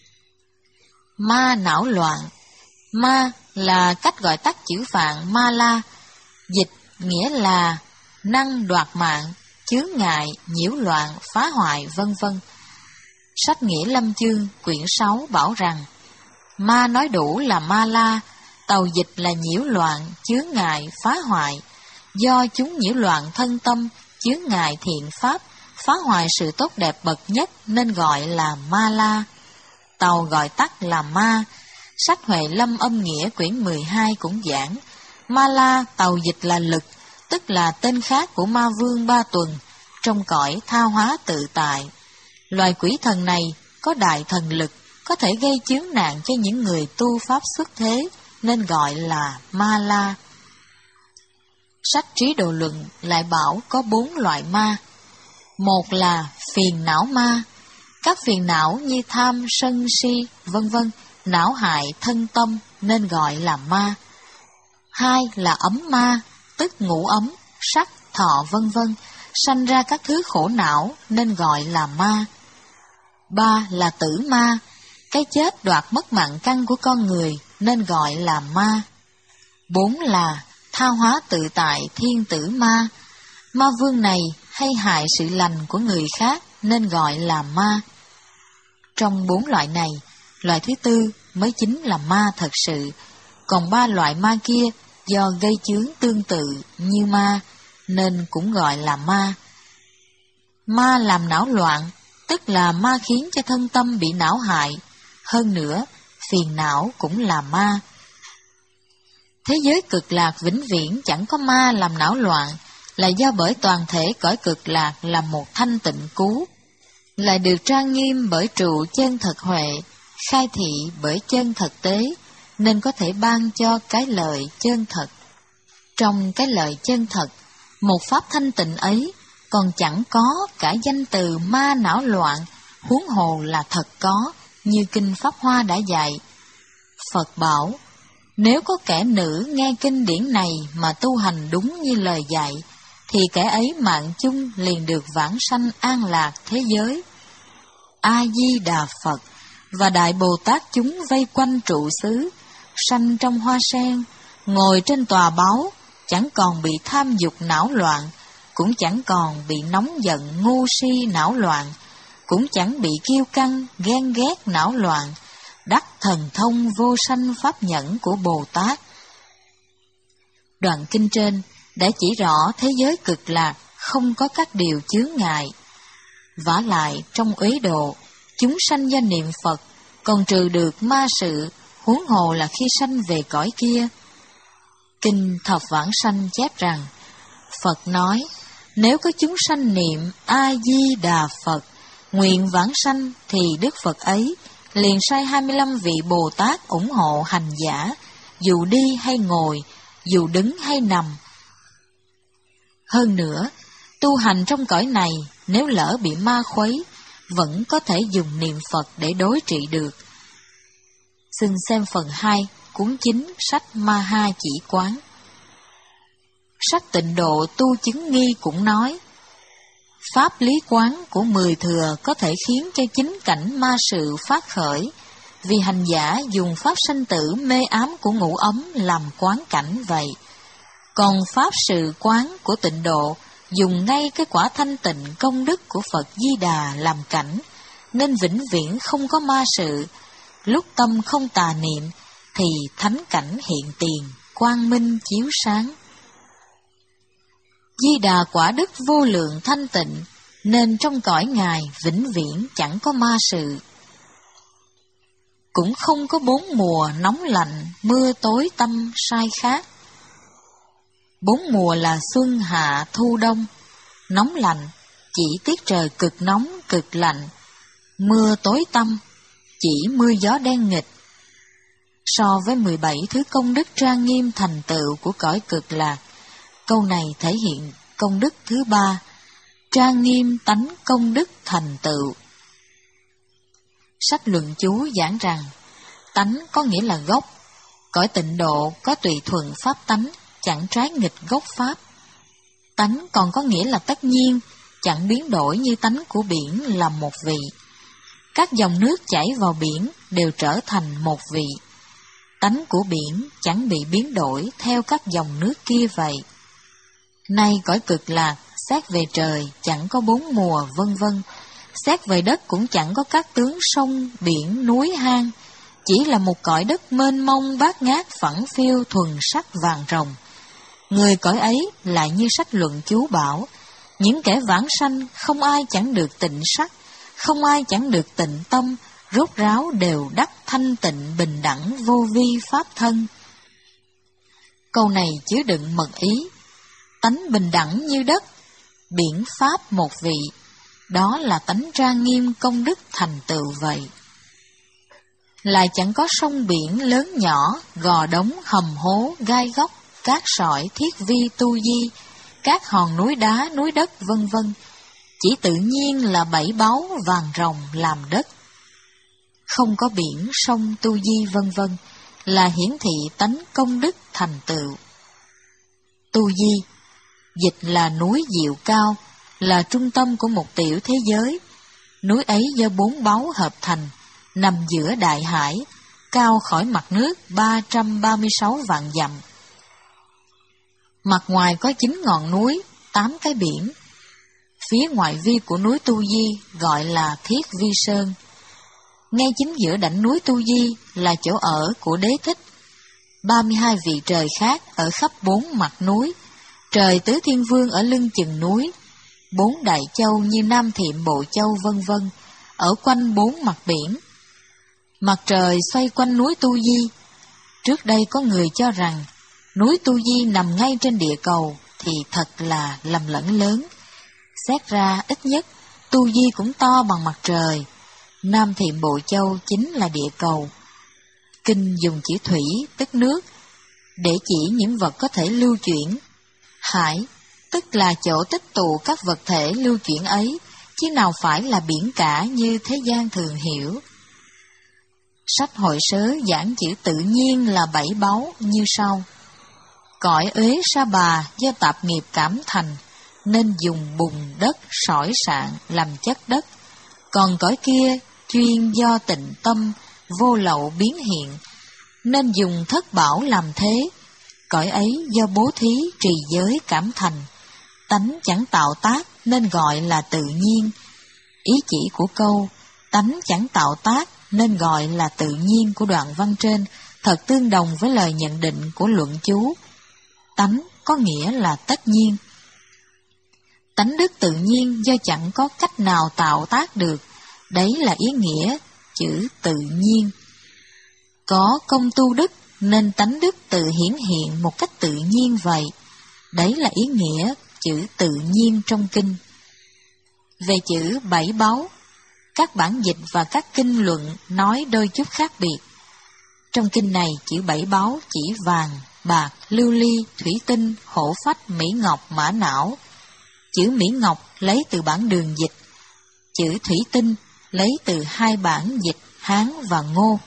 Ma não loạn. Ma là cách gọi tắt chữ Phạn ma la, dịch nghĩa là năng đoạt mạng, chướng ngại, nhiễu loạn, phá hoại, vân vân. Sách Nghĩa Lâm Chương quyển sáu bảo rằng ma nói đủ là ma la, tàu dịch là nhiễu loạn, chướng ngại, phá hoại, do chúng nhiễu loạn thân tâm, chướng ngại thiện pháp, phá hoại sự tốt đẹp bậc nhất nên gọi là ma la. Tàu gọi tắt là ma. Sách Huệ Lâm Âm Nghĩa quyển mười hai cũng giảng ma la tàu dịch là lực, tức là tên khác của ma vương Ba Tuần trong cõi tha hóa tự tại. Loài quỷ thần này có đại thần lực, có thể gây chướng nạn cho những người tu pháp xuất thế nên gọi là ma la. Sách Trí Độ Luận lại bảo có bốn loại ma. Một là phiền não ma, các phiền não như tham, sân, si, vân vân não hại thân tâm nên gọi là ma. Hai là ấm ma, tức ngủ ấm, sắc, thọ vân vân sanh ra các thứ khổ não nên gọi là ma. Ba là tử ma, cái chết đoạt mất mạng căn của con người nên gọi là ma. Bốn là tha hóa tự tại thiên tử ma, ma vương này hay hại sự lành của người khác nên gọi là ma. Trong bốn loại này, loại thứ tư mới chính là ma thật sự, còn ba loại ma kia do gây chướng tương tự như ma nên cũng gọi là ma. Ma làm não loạn, tức là ma khiến cho thân tâm bị não hại, hơn nữa phiền não cũng là ma. Thế giới cực lạc vĩnh viễn chẳng có ma làm não loạn, là do bởi toàn thể cõi cực lạc là một thanh tịnh cú, lại được trang nghiêm bởi trụ chân thật huệ, khai thị bởi chân thật tế, nên có thể ban cho cái lời chân thật. Trong cái lời chân thật, một pháp thanh tịnh ấy còn chẳng có cả danh từ ma não loạn, huống hồ là thật có, như Kinh Pháp Hoa đã dạy. Phật bảo, nếu có kẻ nữ nghe kinh điển này mà tu hành đúng như lời dạy, thì kẻ ấy mạng chung liền được vãng sanh an lạc thế giới. A-di-đà Phật và Đại Bồ Tát chúng vây quanh trụ xứ, sanh trong hoa sen, ngồi trên tòa báu, chẳng còn bị tham dục não loạn, cũng chẳng còn bị nóng giận ngu si não loạn, cũng chẳng bị kiêu căng ghen ghét não loạn, đắc thần thông vô sanh pháp nhẫn của Bồ Tát. Đoạn kinh trên đã chỉ rõ thế giới cực lạc không có các điều chướng ngại. Vả lại trong uế độ, chúng sanh do niệm Phật còn trừ được ma sự, huống hồ là khi sanh về cõi kia. Kinh Thập Vãng Sanh chép rằng, Phật nói, nếu có chúng sanh niệm A-di-đà Phật, nguyện vãng sanh, thì Đức Phật ấy liền sai hai mươi lăm vị Bồ Tát ủng hộ hành giả, dù đi hay ngồi, dù đứng hay nằm. Hơn nữa, tu hành trong cõi này, nếu lỡ bị ma khuấy, vẫn có thể dùng niệm Phật để đối trị được. Xin xem phần hai, cuốn chín, sách Ma Ha Chỉ Quán. Sách Tịnh Độ Tu Chứng Nghi cũng nói, pháp lý quán của mười thừa có thể khiến cho chính cảnh ma sự phát khởi, vì hành giả dùng pháp sanh tử mê ám của ngũ ấm làm quán cảnh vậy. Còn pháp sự quán của Tịnh Độ dùng ngay cái quả thanh tịnh công đức của Phật Di Đà làm cảnh, nên vĩnh viễn không có ma sự. Lúc tâm không tà niệm thì thánh cảnh hiện tiền, quang minh chiếu sáng. Di Đà quả đức vô lượng thanh tịnh, nên trong cõi Ngài vĩnh viễn chẳng có ma sự. Cũng không có bốn mùa nóng lạnh, mưa tối tăm sai khác. Bốn mùa là xuân, hạ, thu, đông. Nóng lạnh chỉ tiết trời cực nóng, cực lạnh. Mưa tối tăm chỉ mưa gió đen nghịch. So với mười bảy thứ công đức trang nghiêm thành tựu của cõi cực lạc, câu này thể hiện công đức thứ ba, trang nghiêm tánh công đức thành tựu. Sách Luận Chú giảng rằng, tánh có nghĩa là gốc, cõi Tịnh Độ có tùy thuận pháp tánh, chẳng trái nghịch gốc pháp. Tánh còn có nghĩa là tất nhiên, chẳng biến đổi như tánh của biển là một vị. Các dòng nước chảy vào biển đều trở thành một vị. Tánh của biển chẳng bị biến đổi theo các dòng nước kia vậy. Nay cõi cực lạc, xét về trời chẳng có bốn mùa vân vân, xét về đất cũng chẳng có các tướng sông, biển, núi, hang, chỉ là một cõi đất mênh mông bát ngát phẳng phiêu thuần sắc vàng rồng. Người cõi ấy lại như sách luận chú bảo, những kẻ vãng sanh không ai chẳng được tịnh sắc, không ai chẳng được tịnh tâm, rốt ráo đều đắc thanh tịnh bình đẳng vô vi pháp thân. Câu này chứa đựng mật ý, tánh bình đẳng như đất, biển pháp một vị, đó là tánh trang nghiêm công đức thành tựu vậy. Lại chẳng có sông biển lớn nhỏ, gò đống hầm hố, gai góc, cát sỏi, thiết vi tu di, các hòn núi đá, núi đất vân vân, chỉ tự nhiên là bảy báu vàng rồng làm đất. Không có biển, sông, tu di vân vân, là hiển thị tánh công đức thành tựu. Tu di, dịch là núi diệu cao, là trung tâm của một tiểu thế giới. Núi ấy do bốn báu hợp thành, nằm giữa đại hải, cao khỏi mặt nước ba trăm ba mươi sáu vạn dặm. Mặt ngoài có chín ngọn núi, tám cái biển. Phía ngoại vi của núi Tu Di gọi là Thiết Vi Sơn. Ngay chính giữa đỉnh núi Tu Di là chỗ ở của Đế Thích. ba mươi hai vị trời khác ở khắp bốn mặt núi, trời Tứ Thiên Vương ở lưng chừng núi, bốn đại châu như Nam Thiệm Bộ Châu vân vân ở quanh bốn mặt biển. Mặt trời xoay quanh núi Tu Di. Trước đây có người cho rằng núi Tu Di nằm ngay trên địa cầu thì thật là lầm lẫn lớn. Xét ra ít nhất Tu Di cũng to bằng mặt trời. Nam Thiệm Bộ Châu chính là địa cầu. Kinh dùng chữ thủy tức nước để chỉ những vật có thể lưu chuyển. Hải tức là chỗ tích tụ các vật thể lưu chuyển ấy, chứ nào phải là biển cả như thế gian thường hiểu. Sách Hội Sớ giảng chữ tự nhiên là bảy báu như sau. Cõi Uế Sa Bà do tạp nghiệp cảm thành, nên dùng bùn đất sỏi sạn làm chất đất. Còn cõi kia chuyên do tịnh tâm vô lậu biến hiện, nên dùng thất bảo làm thế. Cõi ấy do bố thí trì giới cảm thành, tánh chẳng tạo tác nên gọi là tự nhiên. Ý chỉ của câu tánh chẳng tạo tác nên gọi là tự nhiên của đoạn văn trên thật tương đồng với lời nhận định của luận chú. Tánh có nghĩa là tất nhiên. Tánh đức tự nhiên do chẳng có cách nào tạo tác được, đấy là ý nghĩa chữ tự nhiên. Có công tu đức nên tánh đức tự hiển hiện một cách tự nhiên vậy, đấy là ý nghĩa chữ tự nhiên trong kinh. Về chữ bảy báu, các bản dịch và các kinh luận nói đôi chút khác biệt. Trong kinh này chữ bảy báu chỉ vàng, bạc, lưu ly, thủy tinh, hổ phách, mỹ ngọc, mã não. Chữ mỹ ngọc lấy từ bản Đường dịch, chữ thủy tinh lấy từ hai bản dịch Hán và Ngô.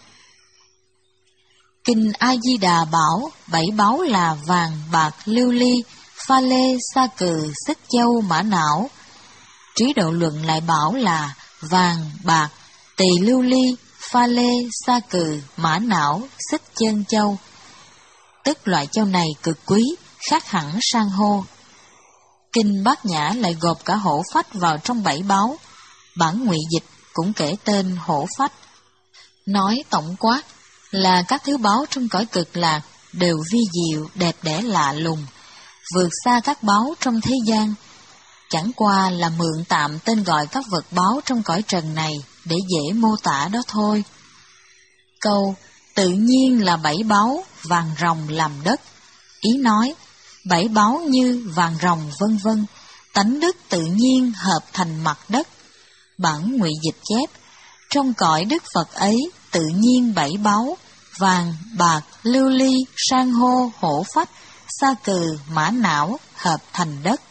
Kinh A Di Đà bảo bảy báu là vàng, bạc, lưu ly, pha lê, sa cừ, xích châu, mã não. Trí Độ luận lại bảo là vàng, bạc, tỳ lưu ly, pha lê, sa cừ, mã não, xích chân châu. Tức loại châu này cực quý, khác hẳn san hô. Kinh Bát Nhã lại gộp cả hổ phách vào trong bảy báu. Bản Ngụy dịch cũng kể tên hổ phách. Nói tổng quát là các thứ báu trong cõi cực lạc đều vi diệu, đẹp đẽ lạ lùng, vượt xa các báu trong thế gian. Chẳng qua là mượn tạm tên gọi các vật báu trong cõi trần này để dễ mô tả đó thôi. Câu tự nhiên là bảy báu, vàng rồng làm đất. Ý nói bảy báu như vàng rồng vân vân, tánh đức tự nhiên hợp thành mặt đất. Bản Ngụy dịch chép trong cõi Đức Phật ấy tự nhiên bảy báu, vàng, bạc, lưu ly, san hô, hổ phách, sa cừ, mã não hợp thành đất.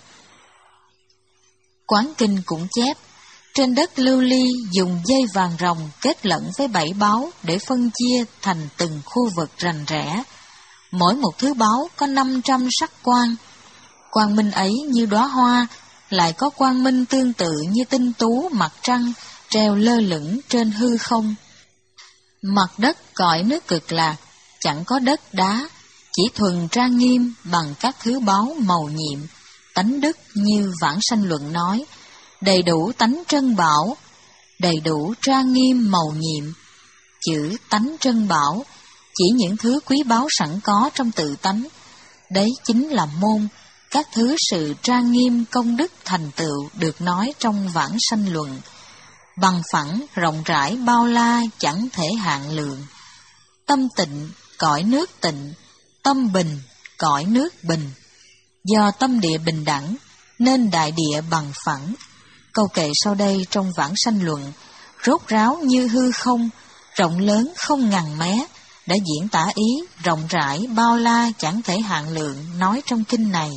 Quán Kinh cũng chép trên đất lưu ly dùng dây vàng rồng kết lẫn với bảy báu để phân chia thành từng khu vực rành rẽ. Mỗi một thứ báu có năm trăm sắc quang. Quang minh ấy như đóa hoa, lại có quang minh tương tự như tinh tú mặt trăng treo lơ lửng trên hư không. Mặt đất cõi nước Cực Lạc chẳng có đất đá, chỉ thuần trang nghiêm bằng các thứ báu màu nhiệm, tánh đức như Vãng Sanh Luận nói, đầy đủ tánh trân bảo, đầy đủ trang nghiêm màu nhiệm. Chữ tánh trân bảo chỉ những thứ quý báu sẵn có trong tự tánh, đấy chính là môn, các thứ sự trang nghiêm công đức thành tựu được nói trong Vãng Sanh Luận. Bằng phẳng, rộng rãi, bao la, chẳng thể hạn lượng. Tâm tịnh, cõi nước tịnh, tâm bình, cõi nước bình. Do tâm địa bình đẳng, nên đại địa bằng phẳng. Câu kệ sau đây trong Vãng Sanh Luận, rốt ráo như hư không, rộng lớn không ngần mé, đã diễn tả ý rộng rãi, bao la, chẳng thể hạn lượng nói trong kinh này.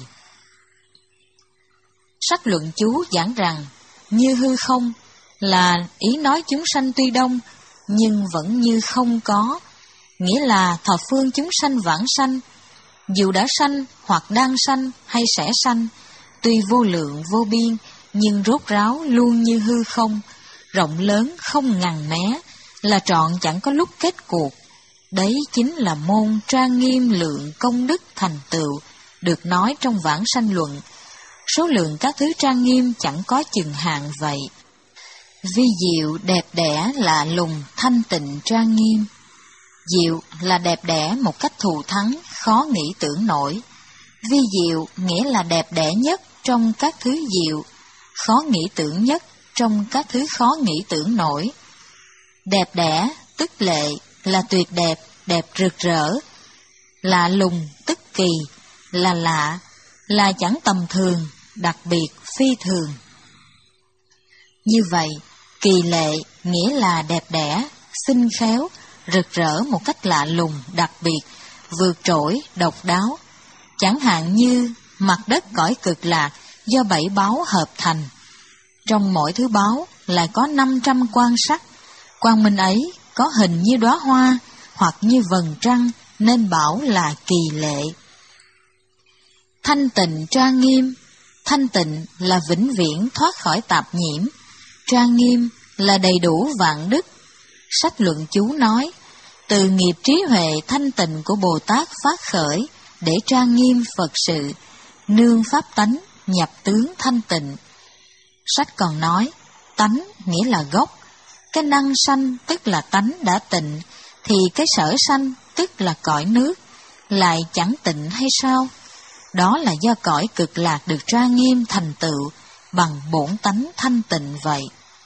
Sách luận chú giảng rằng, như hư không là ý nói chúng sanh tuy đông, nhưng vẫn như không có, nghĩa là thập phương chúng sanh vãng sanh, dù đã sanh hoặc đang sanh hay sẽ sanh, tuy vô lượng vô biên, nhưng rốt ráo luôn như hư không, rộng lớn không ngần mé, là trọn chẳng có lúc kết cuộc. Đấy chính là môn trang nghiêm lượng công đức thành tựu, được nói trong Vãng Sanh Luận. Số lượng các thứ trang nghiêm chẳng có chừng hạn vậy. Vi diệu đẹp đẽ lạ lùng thanh tịnh trang nghiêm. Diệu là đẹp đẽ một cách thù thắng, khó nghĩ tưởng nổi. Vi diệu nghĩa là đẹp đẽ nhất trong các thứ diệu, khó nghĩ tưởng nhất trong các thứ khó nghĩ tưởng nổi. Đẹp đẽ tức lệ là tuyệt đẹp, đẹp rực rỡ. Lạ lùng tức kỳ là lạ, là chẳng tầm thường, đặc biệt phi thường. Như vậy, kỳ lệ nghĩa là đẹp đẽ, xinh khéo, rực rỡ một cách lạ lùng, đặc biệt, vượt trội, độc đáo. Chẳng hạn như mặt đất cõi Cực Lạc do bảy báu hợp thành. Trong mỗi thứ báu lại có năm trăm quan sắc. Quang minh ấy có hình như đóa hoa hoặc như vầng trăng, nên bảo là kỳ lệ. Thanh tịnh trang nghiêm. Thanh tịnh là vĩnh viễn thoát khỏi tạp nhiễm. Trang nghiêm là đầy đủ vạn đức. Sách luận chú nói, từ nghiệp trí huệ thanh tịnh của Bồ Tát phát khởi, để trang nghiêm Phật sự, nương pháp tánh, nhập tướng thanh tịnh. Sách còn nói, tánh nghĩa là gốc. Cái năng sanh tức là tánh đã tịnh, thì cái sở sanh tức là cõi nước, lại chẳng tịnh hay sao? Đó là do cõi Cực Lạc được trang nghiêm thành tựu bằng bổn tánh thanh tịnh vậy.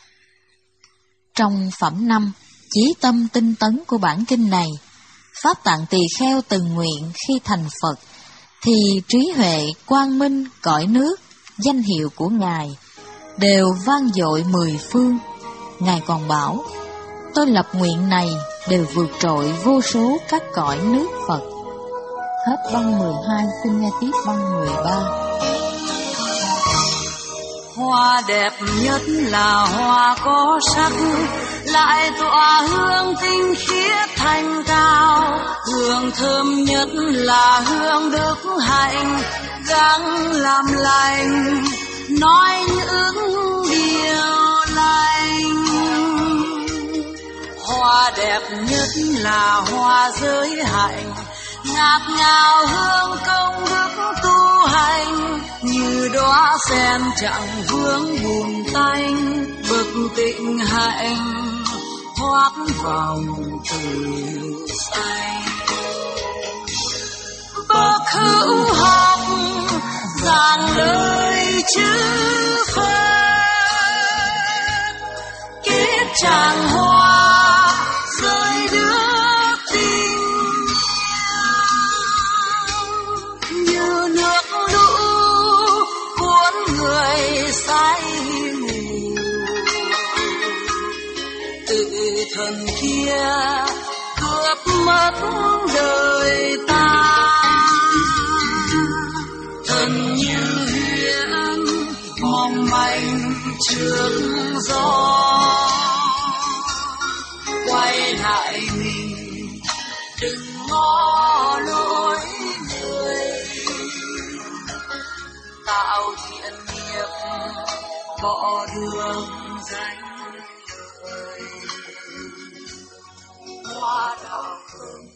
Trong phẩm năm, chí tâm tinh tấn của bản kinh này, Pháp Tạng Tỳ Kheo từng nguyện khi thành Phật, thì trí huệ, quang minh, cõi nước, danh hiệu của Ngài đều vang dội mười phương. Ngài còn bảo, tôi lập nguyện này đều vượt trội vô số các cõi nước Phật. Hết băng mười hai, xin nghe tiếp băng mười ba. Hoa đẹp nhất là hoa có sắc, lại tỏa hương tinh khiết thanh cao. Hương thơm nhất là hương đức hạnh, gắng làm lành, nói những điều lành. Hoa đẹp nhất là hoa giới hạnh, ngát ngào hương công đức tu hành, như đóa sen chẳng vướng bùn tanh, bậc tịnh hạnh thoát vòng từ xanh. Bậc hữu học giảng lời chữ Phật, kết tràng hoa rơi nước tình như nước lũ cuốn người say mù. Tự thần kia cướp mất đời ta, thần như huyễn mong manh trước gió. Quay lại mình đừng ngó lối người, tạo thiện nghiệp bỏ đường danh đời. Hoa đào thơm